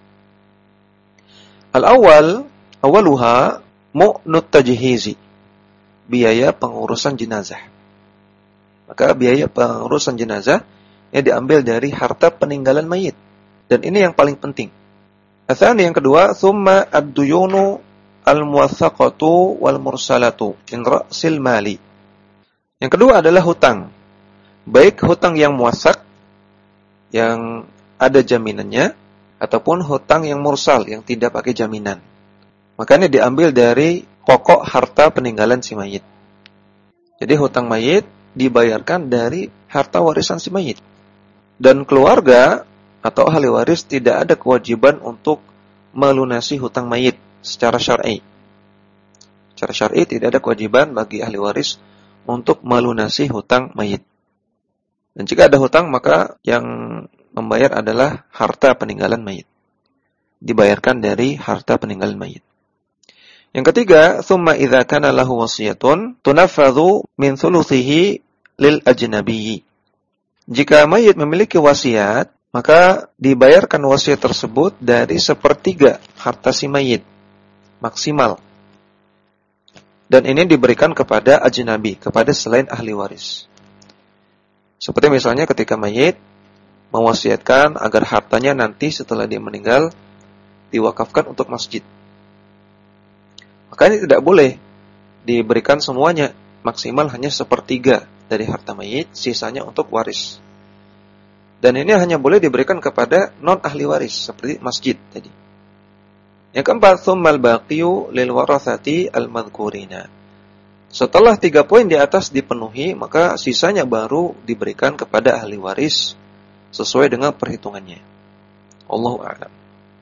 Awaluha mu'nut tajhizi, biaya pengurusan jenazah. Maka biaya pengurusan jenazah yang diambil dari harta peninggalan mayit. Dan ini yang paling penting. Yang kedua, thumma ad-duyunu al-muwaththaqatu wal mursalatu min ra'sil mali. Yang kedua adalah hutang. Baik hutang yang muwaththaq, yang ada jaminannya, ataupun hutang yang mursal, yang tidak pakai jaminan. Makanya diambil dari pokok harta peninggalan si mayit. Jadi hutang mayit dibayarkan dari harta warisan si mayit. Dan keluarga atau ahli waris tidak ada kewajiban untuk melunasi hutang mayit secara syar'i. Secara syar'i tidak ada kewajiban bagi ahli waris untuk melunasi hutang mayit. Dan jika ada hutang, maka yang membayar adalah harta peninggalan mayit. Dibayarkan dari harta peninggalan mayit. Yang ketiga, thumma idza kana lahu wasiyatun tunaffadhu min thuluthihi lil ajnabiyyi. Jika mayit memiliki wasiat, maka dibayarkan wasiat tersebut dari 1/3 harta si mayit maksimal. Dan ini diberikan kepada ajnabi, kepada selain ahli waris. Seperti misalnya ketika mayit mewasiatkan agar hartanya nanti setelah dia meninggal diwakafkan untuk masjid. Maka ini tidak boleh diberikan semuanya, maksimal hanya 1/3 dari harta mayit, sisanya untuk waris. Dan ini hanya boleh diberikan kepada non ahli waris, seperti masjid tadi. Yang keempat, tsummal baqiyu lil warathati al-madhkurina. Setelah 3 poin di atas dipenuhi, maka sisanya baru diberikan kepada ahli waris sesuai dengan perhitungannya. Allahu a'lam.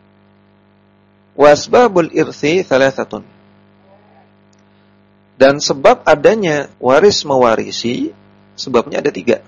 Wa asbabul irthi thalathatun. Dan sebab adanya waris mewarisi, sebabnya ada 3.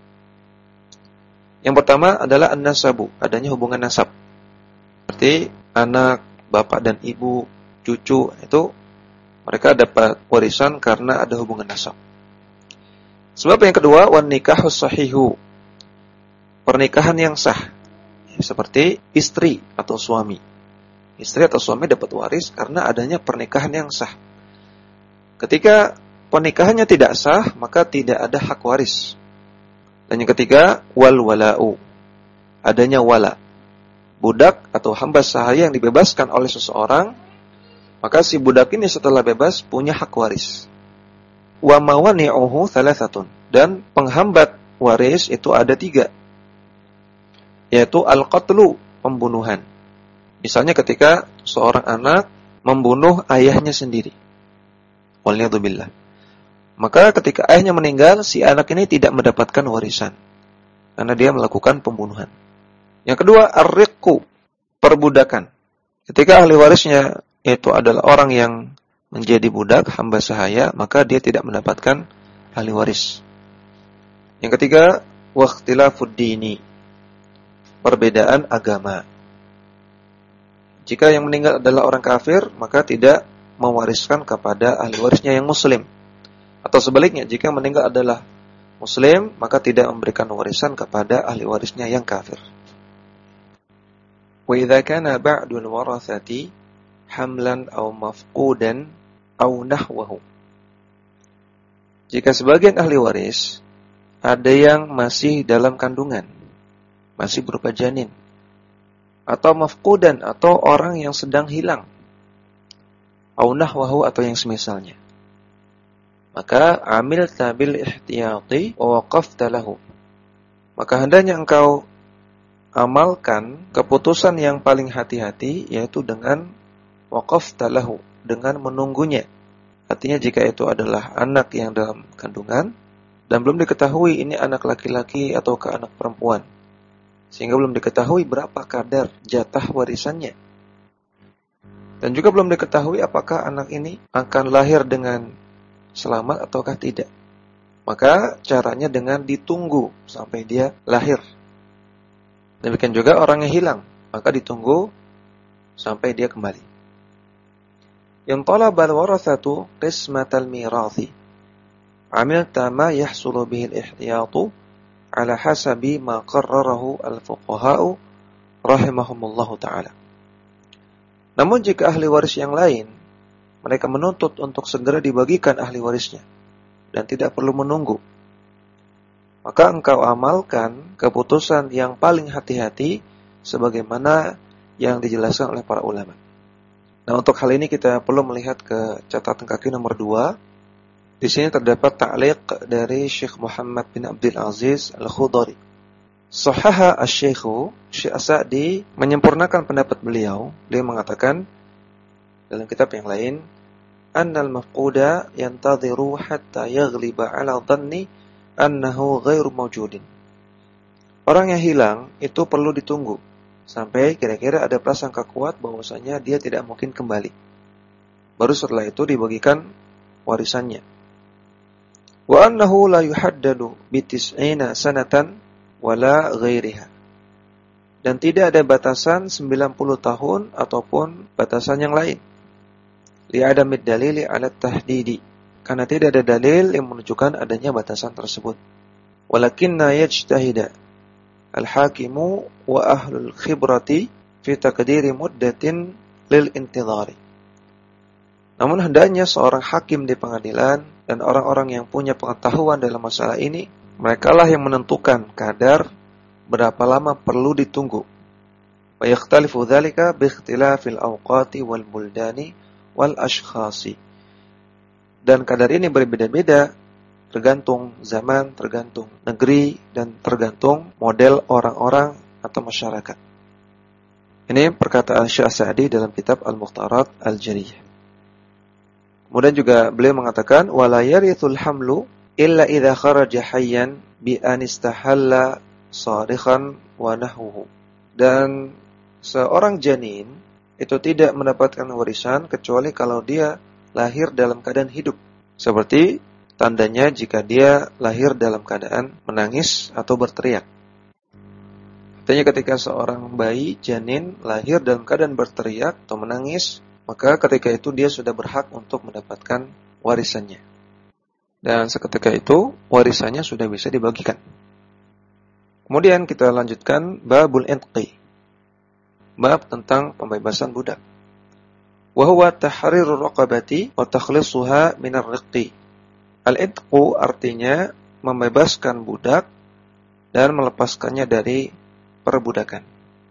Yang pertama adalah an-nasabu, adanya hubungan nasab. Seperti anak, bapak dan ibu, cucu, itu mereka dapat warisan karena ada hubungan nasab. Sebab yang kedua, wan nikahus sahihu, pernikahan yang sah. Seperti istri atau suami. Istri atau suami dapat waris karena adanya pernikahan yang sah. Ketika pernikahannya tidak sah, maka tidak ada hak waris. Dan yang ketiga, wal wala'u, adanya wala. Budak atau hamba sahaya yang dibebaskan oleh seseorang, maka si budak ini setelah bebas punya hak waris. Wa mawani'uhu thalathatun, dan penghambat waris itu ada 3, yaitu al-qatlu, pembunuhan. Misalnya ketika seorang anak membunuh ayahnya sendiri, waliyadzubillah, maka ketika ayahnya meninggal, si anak ini tidak mendapatkan warisan karena dia melakukan pembunuhan. Yang kedua, ar-riqqu, perbudakan. Ketika ahli warisnya itu adalah orang yang menjadi budak, hamba sahaya, maka dia tidak mendapatkan ahli waris. Yang ketiga, wa ikhtilafud dini, perbedaan agama. Jika yang meninggal adalah orang kafir, maka tidak mewariskan kepada ahli warisnya yang muslim. Atau sebaliknya, jika meninggal adalah muslim, maka tidak memberikan warisan kepada ahli warisnya yang kafir. Wa idza kana ba'dul warathati hamlan aw mafqudan aw nahwahu. Jika sebagian ahli waris ada yang masih dalam kandungan, masih berupa janin, atau mafqudan, atau orang yang sedang hilang, au nahwahu, atau yang semisalnya. Maka amil tabil ihtiyati wa waqafta lahu. Maka hendaknya engkau amalkan keputusan yang paling hati-hati, yaitu dengan waqafta lahu, dengan menunggunya. Artinya jika itu adalah anak yang dalam kandungan dan belum diketahui ini anak laki-laki ataukah anak perempuan, sehingga belum diketahui berapa kadar jatah warisannya, dan juga belum diketahui apakah anak ini akan lahir dengan selamat ataukah tidak, maka caranya dengan ditunggu sampai dia lahir. Demikian juga orang yang hilang, maka ditunggu sampai dia kembali. Yang talabal warathatu qismatal mirathi, amilta ma yahsulu bihi al-ihtiyatu ala hasabi ma qarrarahu al-fuqaha'u rahimahumullahu ta'ala. Namun jika ahli waris yang lain, mereka menuntut untuk segera dibagikan ahli warisnya dan tidak perlu menunggu, maka engkau amalkan keputusan yang paling hati-hati sebagaimana yang dijelaskan oleh para ulama. Nah, untuk hal ini kita perlu melihat ke catatan kaki nomor 2. Di sini terdapat ta'liq dari Syekh Muhammad bin Abdul Aziz Al-Khudari. Sahaha asy-Syaikhu, Syekh As-Sa'di menyempurnakan pendapat beliau. Beliau mengatakan dalam kitab yang lain, annal mafquda yantadhiru hatta yaghliba 'ala dhanni annahu ghairu mawjudin. Orang yang hilang itu perlu ditunggu sampai kira-kira ada prasangka kuat bahwasanya dia tidak mungkin kembali. Baru setelah itu dibagikan warisannya. Wa annahu la yuhaddadu bi 90 sanatan wala ghairiha. Dan tidak ada batasan 90 tahun ataupun batasan yang lain. Li adamid dalili 'ala tahdidi. Karena tidak ada dalil yang menunjukkan adanya batasan tersebut. Walakinna yajtahida al-hakimu wa ahlul khibrati fi taqdiri muddatin lil intidhari. Namun hendaknya seorang hakim di pengadilan dan orang-orang yang punya pengetahuan dalam masalah ini, merekalah yang menentukan kadar berapa lama perlu ditunggu. Wa yakhtalifu dzalika bi ikhtilafil awqati wal buldani wal ashkhasi. Dan kadar ini berbeda-beda tergantung zaman, tergantung negeri, dan tergantung model orang-orang atau masyarakat. Ini perkataan Syekh Sa'di dalam kitab Al-Mukhtarat Al-Jariyah. Kemudian juga beliau mengatakan, wala yarithul hamlu illa idza kharaja hayyan bi an istahalla sarikhan wa nahwuhu. Dan seorang janin itu tidak mendapatkan warisan kecuali kalau dia lahir dalam keadaan hidup. Seperti tandanya jika dia lahir dalam keadaan menangis atau berteriak. Artinya ketika seorang bayi janin lahir dalam keadaan berteriak atau menangis, maka ketika itu dia sudah berhak untuk mendapatkan warisannya. Dan seketika itu warisannya sudah bisa dibagikan. Kemudian kita lanjutkan babul inqi. Bab tentang pembebasan budak. Wa huwa tahrirur raqabati wa takhlisuha minar riqqi. Al-idqu artinya membebaskan budak dan melepaskannya dari perbudakan.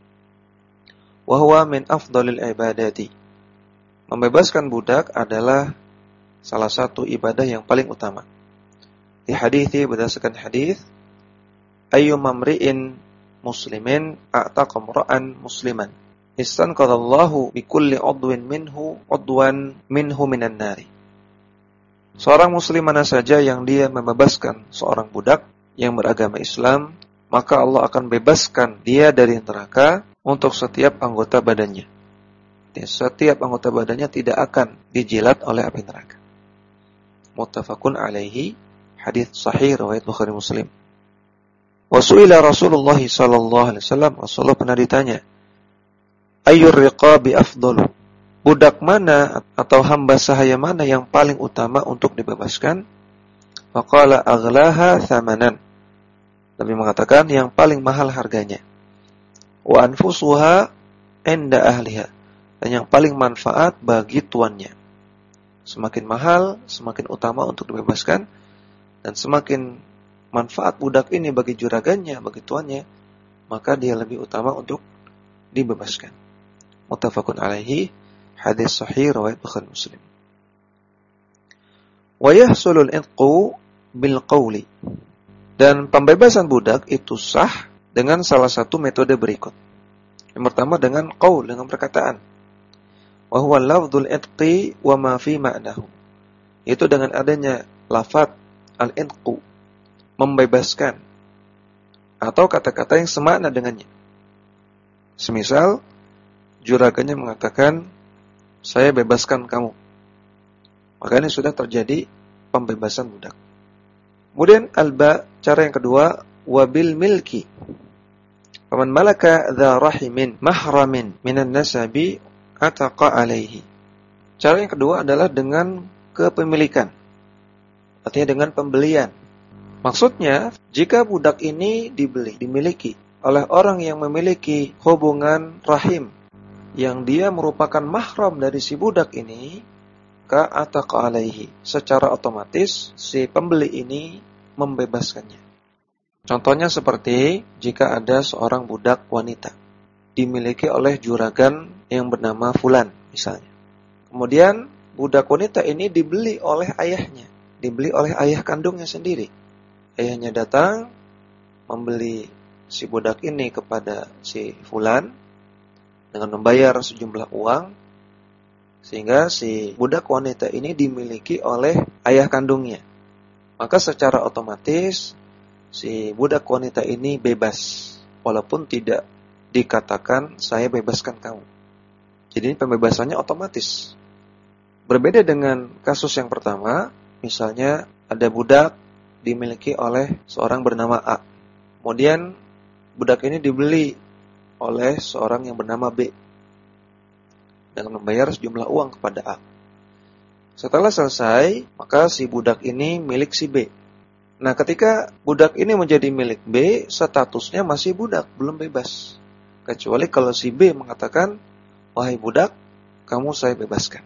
Wa huwa min afdhalil ibadati. Membebaskan budak adalah salah satu ibadah yang paling utama. Di hadithi berdasarkan hadis, ayyuma mri'in muslimin a'taqa imra'an musliman istanqadallahu bikulli udwin minhu minan nari. Seorang muslim mana saja yang dia membebaskan seorang budak yang beragama Islam, maka Allah akan bebaskan dia dari neraka untuk setiap anggota badannya. Setiap anggota badannya tidak akan dijilat oleh api neraka. Muttafaqun alaihi, hadis sahih riwayat Bukhari Muslim. Wa su'ila Rasulullah sallallahu alaihi wasallam, Rasulullah pernah ditanya, ayyur riqabi afdalu? Budak mana atau hamba sahaya mana yang paling utama untuk dibebaskan? Faqala aghlaha thamanan. Nabi mengatakan yang paling mahal harganya. Wa anfusuha inda ahliha. Dan yang paling manfaat bagi tuannya. Semakin mahal, semakin utama untuk dibebaskan. Dan semakin manfaat budak ini bagi juragannya, bagi tuannya, maka dia lebih utama untuk dibebaskan. Muttafaqun alaihi, hadis sahih riwayat Bukhari Muslim. Wa yahsulul itqu bil qawli. Dan pembebasan budak itu sah dengan salah satu metode berikut. Yang pertama dengan qaul, dengan perkataan. Wa huwa lafdzul itqi wa ma fi ma'nahu. Itu dengan adanya lafaz al-itqu, membebaskan, atau kata-kata yang semakna dengannya. Semisal juragannya mengatakan, saya bebaskan kamu. Maka ini sudah terjadi pembebasan budak. Kemudian alba, cara yang kedua, wabil milki. Faman malaka dha rahimin mahramin minan nasabi ataqa alaihi. Cara yang kedua adalah dengan kepemilikan. Artinya dengan pembelian. Maksudnya, jika budak ini dimiliki oleh orang yang memiliki hubungan rahim, yang dia merupakan mahram dari si budak ini, maka ataqa alaihi, secara otomatis si pembeli ini membebaskannya. Contohnya seperti jika ada seorang budak wanita dimiliki oleh juragan yang bernama Fulan misalnya. Kemudian budak wanita ini dibeli oleh ayahnya, dibeli oleh ayah kandungnya sendiri. Ayahnya datang membeli si budak ini kepada si Fulan dengan membayar sejumlah uang, sehingga si budak wanita ini dimiliki oleh ayah kandungnya. Maka secara otomatis si budak wanita ini bebas, walaupun tidak dikatakan saya bebaskan kamu. Jadi pembebasannya otomatis. Berbeda dengan kasus yang pertama, misalnya ada budak dimiliki oleh seorang bernama A. Kemudian budak ini dibeli oleh seorang yang bernama B dengan membayar sejumlah uang kepada A. Setelah selesai, maka si budak ini milik si B. Nah, ketika budak ini menjadi milik B, statusnya masih budak, belum bebas. Kecuali kalau si B mengatakan, wahai budak, kamu saya bebaskan.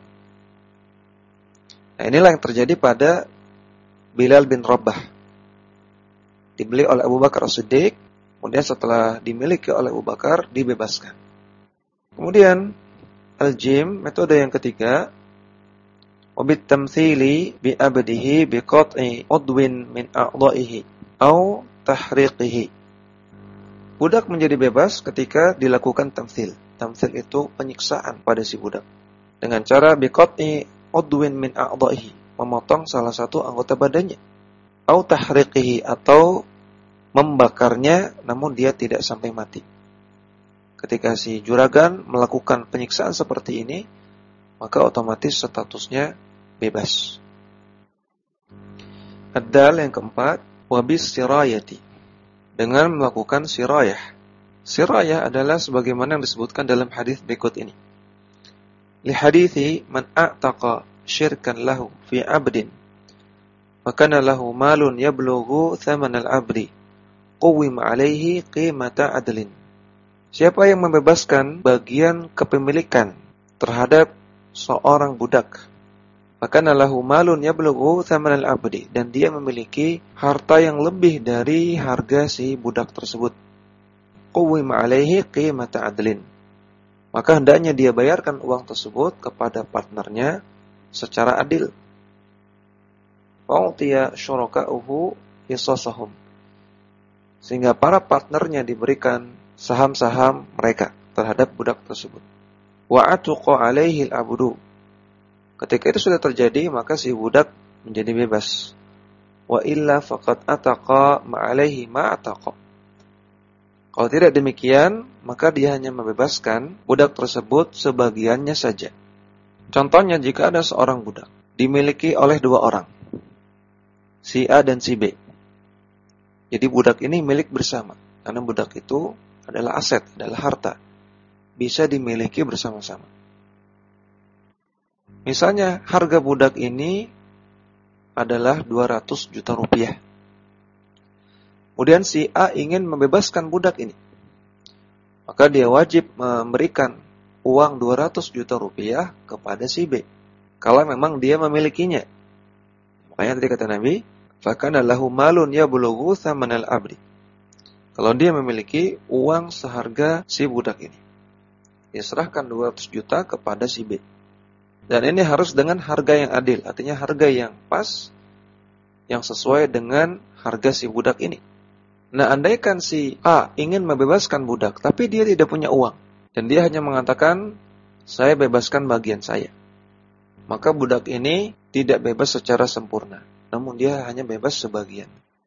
Nah, inilah yang terjadi pada Bilal bin Rabah. Dibeli oleh Abu Bakar As-Siddiq, kemudian setelah dimiliki oleh Abu Bakar, dibebaskan. Kemudian, al-jim, metode yang ketiga, wabit tamthili bi abdihi bi qat'i udwin min a'dha'ihi au tahriqihi. Budak menjadi bebas ketika dilakukan tamthil. Tamthil itu penyiksaan pada si budak. Dengan cara bi qat'i udwin min a'dha'ihi, memotong salah satu anggota badannya. Au tahriqihi, atau membakarnya namun dia tidak sampai mati. Ketika si juragan melakukan penyiksaan seperti ini, maka otomatis statusnya bebas. Ad-dal yang keempat, wabis sirayati, dengan melakukan sirayah. Sirayah adalah sebagaimana yang disebutkan dalam hadis berikut ini. Li hadithi man a'taqa syirkan lahu fi 'abdin, makana lahu malun yablughu thaman al-'abdi, quwwima 'alaihi qimata 'adlin. Siapa yang membebaskan bagian kepemilikan terhadap seorang budak, maka nalahu malun yablughu thaman al-'abdi, dan dia memiliki harta yang lebih dari harga si budak tersebut. Quwwima 'alaihi qimata 'adlin. Maka hendaknya dia bayarkan uang tersebut kepada partnernya secara adil. Fa'utiya syuraka'uhu hissasahum, sehingga para partnernya diberikan saham-saham mereka terhadap budak tersebut. Wa atuqa 'alaihi al-'abdu. Ketika itu sudah terjadi, maka si budak menjadi bebas. Wa illa faqad ataqa ma 'alaihi ma ataqa. Kalau tidak demikian, maka dia hanya membebaskan budak tersebut sebagiannya saja. Contohnya, jika ada seorang budak dimiliki oleh dua orang, si A dan si B. Jadi budak ini milik bersama, karena budak itu adalah aset, adalah harta, bisa dimiliki bersama-sama. Misalnya harga budak ini adalah 200 juta rupiah. Kemudian si A ingin membebaskan budak ini, maka dia wajib memberikan uang 200 juta rupiah kepada si B, kalau memang dia memilikinya. Makanya tadi kata Nabi, fakana lahu malun yablughu thamanal abdi. Kalau dia memiliki uang seharga si budak ini, dia serahkan 200 juta kepada si B. Dan ini harus dengan harga yang adil, artinya harga yang pas, yang sesuai dengan harga si budak ini. Nah, andaikan si A ingin membebaskan budak, tapi dia tidak punya uang, dan dia hanya mengatakan, saya bebaskan bagian saya, maka budak ini tidak bebas secara sempurna, namun dia hanya bebas sebagian.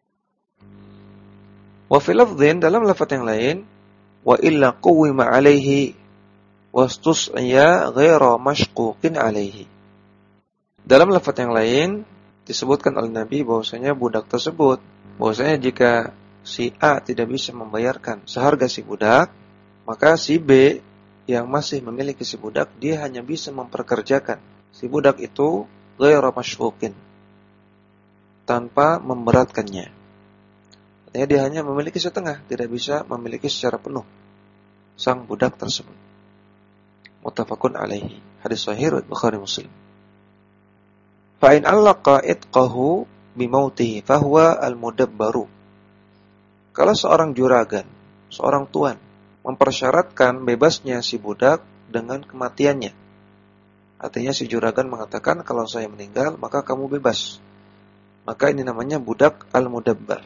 Wa fil lafdhin, dalam lafaz yang lain, wa illa quwima alaihi wastus'iya ghaira mashquqin alaihi. Dalam lafaz yang lain disebutkan oleh Nabi bahwasanya budak tersebut, bahwasanya jika si A tidak bisa membayarkan seharga si budak, maka si B yang masih memiliki si budak, dia hanya bisa memperkerjakan si budak itu ghairu mashquqin, tanpa memberatkannya. Artinya dia hanya memiliki setengah, tidak bisa memiliki secara penuh sang budak tersebut. Muttafaqun alaihi. Hadis sahih riwayat Bukhari Muslim. Fa in allaqa itqahu bimautihi fahuwa al-mudabbaru. Kalau seorang juragan, seorang tuan, mempersyaratkan bebasnya si budak dengan kematiannya, artinya si juragan mengatakan, kalau saya meninggal maka kamu bebas, maka ini namanya budak al-mudabbar.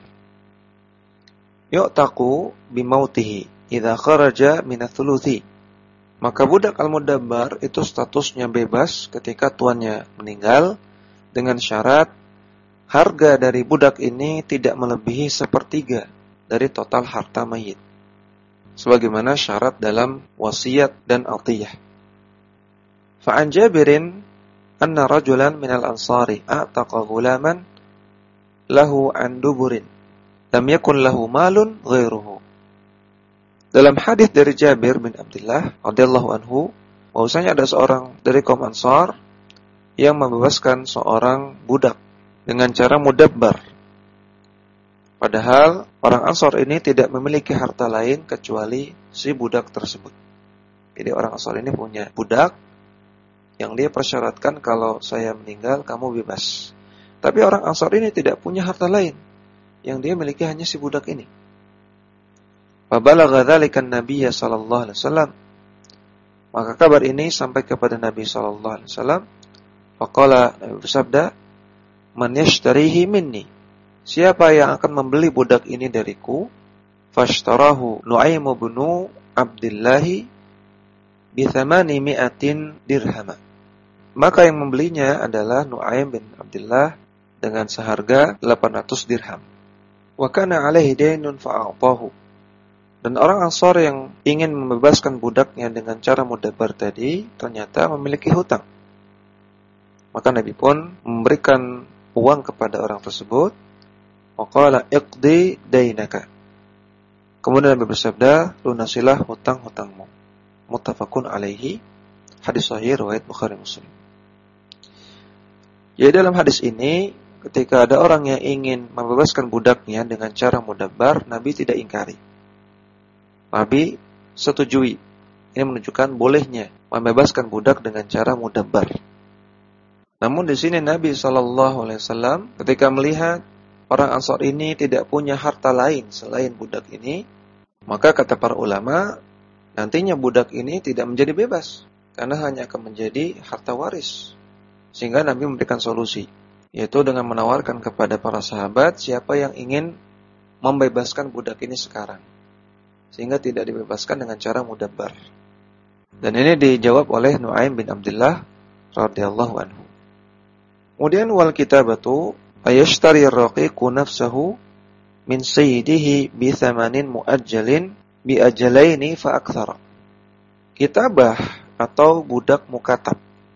Yu'taqu bimautihi idza kharaja min ats-tsuluthi. Maka budak al-mudabbar itu statusnya bebas ketika tuannya meninggal, dengan syarat harga dari budak ini tidak melebihi 1/3 dari total harta mayit, sebagaimana syarat dalam wasiat dan atiyah. Fa'an Jabirin anna rajulan minal ansari a'taqa ghulaman lahu an duburin lam yakun lahu malun ghairuhu. Dalam hadis dari Jabir bin Abdullah radhiyallahu anhu, bahwasanya ada seorang dari kaum Ansar yang membebaskan seorang budak dengan cara mudabbar. Padahal orang Ansar ini tidak memiliki harta lain kecuali si budak tersebut. Jadi orang Ansar ini punya budak yang dia persyaratkan, kalau saya meninggal kamu bebas. Tapi orang Ansar ini tidak punya harta lain, yang dia miliki hanya si budak ini. Fabalagha dzalika an-nabiy sallallahu alaihi wasallam. Maka kabar ini sampai kepada Nabi sallallahu alaihi wasallam. Faqala, Nabi bersabda, "Man yashtarihi minni." Siapa yang akan membeli budak ini dariku? Fashtarahu Nu'aim bin Abdullah bi 800 dirham. Maka yang membelinya adalah Nu'aim bin Abdullah dengan seharga 800 dirham. Wa kana alaihi daynun fa'atahu. Dan orang Ansar yang ingin membebaskan budaknya dengan cara mudabbar tadi ternyata memiliki hutang. Maka Nabi pun memberikan uang kepada orang tersebut. Wa qala iqdi dainaka. Kemudian Nabi bersabda, lunasilah hutang-hutangmu. Muttafaqun alaihi. Hadis sahih riwayat Bukhari Muslim. Jadi dalam hadis ini, ketika ada orang yang ingin membebaskan budaknya dengan cara mudabbar, Nabi tidak ingkari. Nabi setujui. Ini menunjukkan bolehnya membebaskan budak dengan cara mudabbar. Namun di sini Nabi SAW ketika melihat orang Ansar ini tidak punya harta lain selain budak ini, maka kata para ulama, nantinya budak ini tidak menjadi bebas, karena hanya akan menjadi harta waris. Sehingga Nabi memberikan solusi, yaitu dengan menawarkan kepada para sahabat siapa yang ingin membebaskan budak ini sekarang, sehingga tidak dibebaskan dengan cara mudabbar. Dan ini dijawab oleh Nu'aim bin Abdullah radhiyallahu anhu. Kemudian wal kitabatu ayashtari ar-raqiqu nafsahu min sayyidihi bi thamanin muajjalin bi ajalaini fa aktsara. Kitabah atau budak mukatab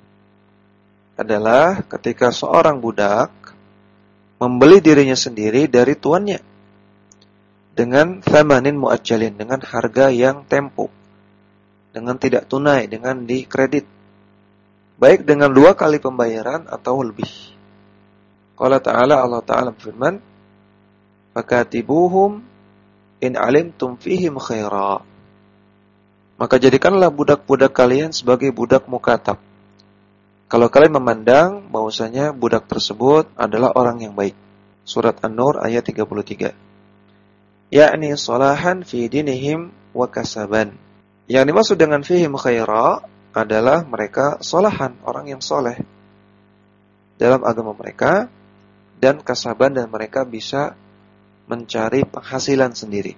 adalah ketika seorang budak membeli dirinya sendiri dari tuannya dengan thamanin muajjalin, dengan harga yang tempo, dengan tidak tunai, dengan di kredit, baik dengan 2 kali pembayaran atau lebih. Qala ta'ala, Allah Ta'ala berfirman, "Fakatibuhum in alimtum fihim khaira." Maka jadikanlah budak-budak kalian sebagai budak mukatab, kalau kalian memandang bahwasanya budak tersebut adalah orang yang baik. Surat An-Nur ayat 33. Yakni salahan fi dinihim wa kasaban. Yang dimaksud dengan fihim khaira adalah mereka salahan, orang yang soleh dalam agama mereka, dan kasaban, dan mereka bisa mencari penghasilan sendiri.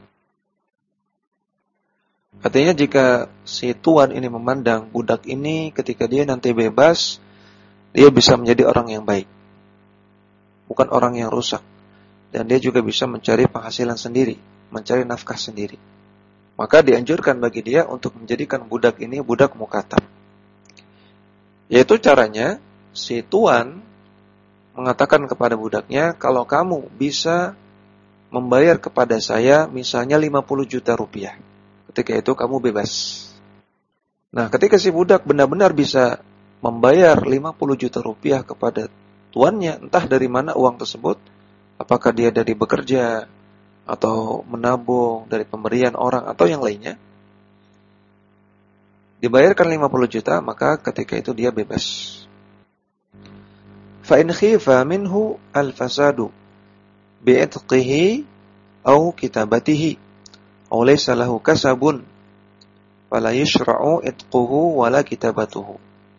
Artinya jika si tuan ini memandang budak ini ketika dia nanti bebas, dia bisa menjadi orang yang baik, bukan orang yang rusak. Dan dia juga bisa mencari penghasilan sendiri, mencari nafkah sendiri. Maka dianjurkan bagi dia untuk menjadikan budak ini budak mukatab. Yaitu caranya, si tuan mengatakan kepada budaknya, kalau kamu bisa membayar kepada saya misalnya 50 juta rupiah, ketika itu kamu bebas. Nah, ketika si budak benar-benar bisa membayar 50 juta rupiah kepada tuannya, entah dari mana uang tersebut, apakah dia dari bekerja, atau menabung, dari pemberian orang, atau yang lainnya, dibayarkan 50 juta, maka ketika itu dia bebas. Fa in khifa minhu al-fasadu bi'itqihi aw kitabatihi aw laysa lahu kasabun fala yushra'u itquhu wala kitabatuhu.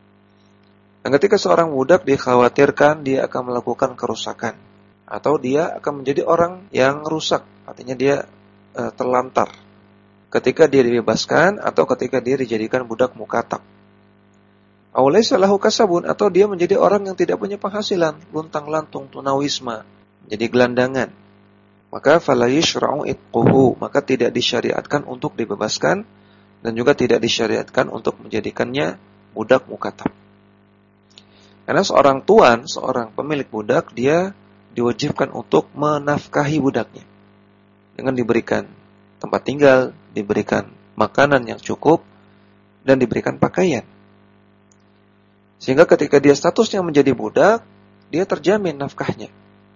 Dan ketika seorang budak dikhawatirkan dia akan melakukan kerusakan, atau dia akan menjadi orang yang rusak, artinya dia terlantar ketika dia dibebaskan atau ketika dia dijadikan budak mukatab. Aw laysa lahu kasabun, atau dia menjadi orang yang tidak punya penghasilan, luntang-lantung, tunawisma, jadi gelandangan. Maka fala yushra'u itquhu, maka tidak disyariatkan untuk dibebaskan, dan juga tidak disyariatkan untuk menjadikannya budak mukatab. Karena seorang tuan, seorang pemilik budak, dia diwajibkan untuk menafkahi budaknya dengan diberikan tempat tinggal, diberikan makanan yang cukup, dan diberikan pakaian. Sehingga ketika dia statusnya menjadi budak, dia terjamin nafkahnya.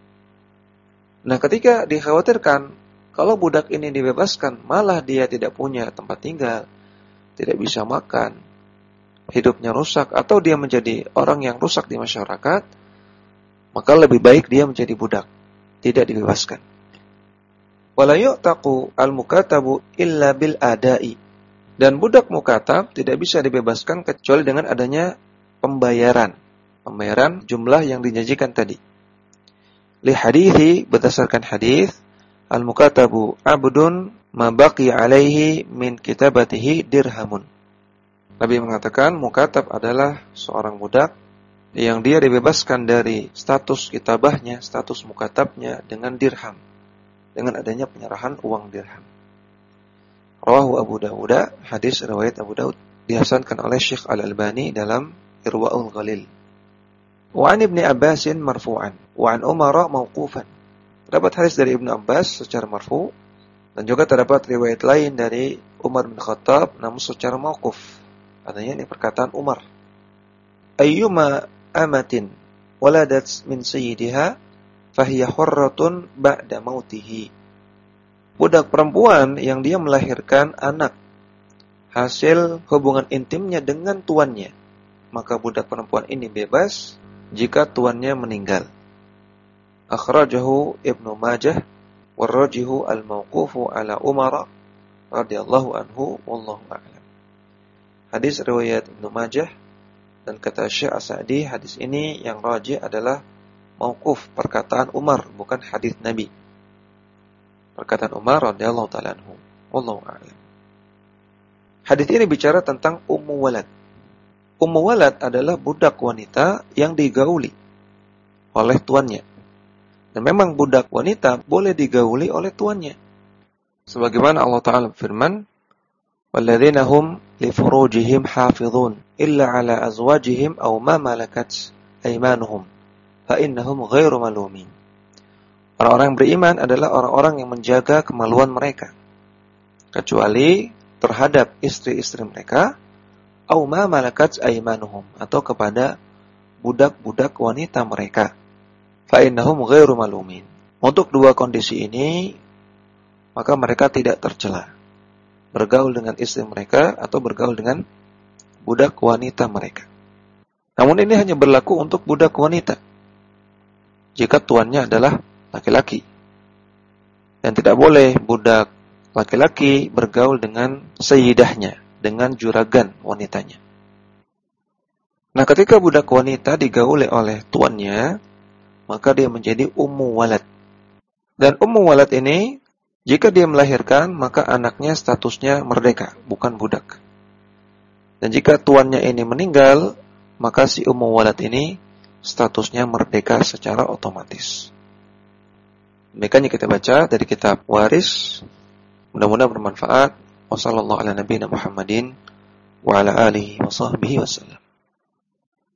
Nah, ketika dikhawatirkan kalau budak ini dibebaskan, malah dia tidak punya tempat tinggal, tidak bisa makan, hidupnya rusak, atau dia menjadi orang yang rusak di masyarakat, maka lebih baik dia menjadi budak, tidak dibebaskan. Wala yu'taqu al-mukatabu illa bil adai. Dan budak mukatab tidak bisa dibebaskan kecuali dengan adanya pembayaran jumlah yang dijanjikan tadi. Li hadithi, berdasarkan hadis, al-mukatabu abdun ma baqiya alaihi min kitabatihi dirhamun. Nabi mengatakan mukatab adalah seorang budak yang dia dibebaskan dari status kitabahnya, status mukatabnya dengan dirham, dengan adanya penyerahan uang dirham. Rawahu Abu Dawud, hadis riwayat Abu Dawud, dihasankan oleh Syekh Al-Albani dalam Irwaul Ghalil. Wa an Ibnu Abbas marfu'an wa an Umar mauqufan. Terdapat hadis dari Ibnu Abbas secara marfu, dan juga terdapat riwayat lain dari Umar bin Khattab namun secara mauquf. Artinya ini perkataan Umar. Ayyuma amatin waladat min sayyidiha fahiya hurratun ba'da mautihi. Budak perempuan yang dia melahirkan anak hasil hubungan intimnya dengan tuannya, maka budak perempuan ini bebas jika tuannya meninggal. Akhrajahu Ibnu Majah warrajihu al-mauqufu ala Umar radhiyallahu anhu wallahu a'lam. Hadis riwayat Ibnu Majah, dan kata Syekh As-Sa'di, hadis ini yang rajih adalah mauquf, perkataan Umar, bukan hadis Nabi. Perkataan Umar radhiyallahu ta'ala anhu wallahu a'lam. Hadis ini bicara tentang ummu walad. Ummu walad adalah budak wanita yang digauli oleh tuannya. Dan memang budak wanita boleh digauli oleh tuannya. Sebagaimana Allah Ta'ala berfirman, وَالَّذِينَ هُمْ لِفُرُوجِهِمْ حَافِظُونَ إِلَّا عَلَى أَزْوَاجِهِمْ أَوْ مَا مَلَكَتْ أَيْمَانُهُمْ فَإِنَّهُمْ غَيْرُ مَلُومِينَ. Orang-orang yang beriman adalah orang-orang yang menjaga kemaluan mereka, kecuali terhadap istri-istri mereka, au ma malakat aymanuhum, atau kepada budak-budak wanita mereka. Fa innahum ghairu malumin. Untuk dua kondisi ini, maka mereka tidak tercela bergaul dengan istri mereka atau bergaul dengan budak wanita mereka. Namun ini hanya berlaku untuk budak wanita jika tuannya adalah laki-laki. Dan tidak boleh budak laki-laki bergaul dengan sayyidahnya, dengan juragan wanitanya. Nah, ketika budak wanita digauli oleh tuannya, maka dia menjadi ummu walad. Dan ummu walad ini, jika dia melahirkan, maka anaknya statusnya merdeka, bukan budak. Dan jika tuannya ini meninggal, maka si ummu walad ini statusnya merdeka secara otomatis. Demikian yang kita baca dari kitab Waris. Mudah-mudahan bermanfaat. Wassallallahu ala nabiyina Muhammadin wa ala alihi wa sahbihi wasallam.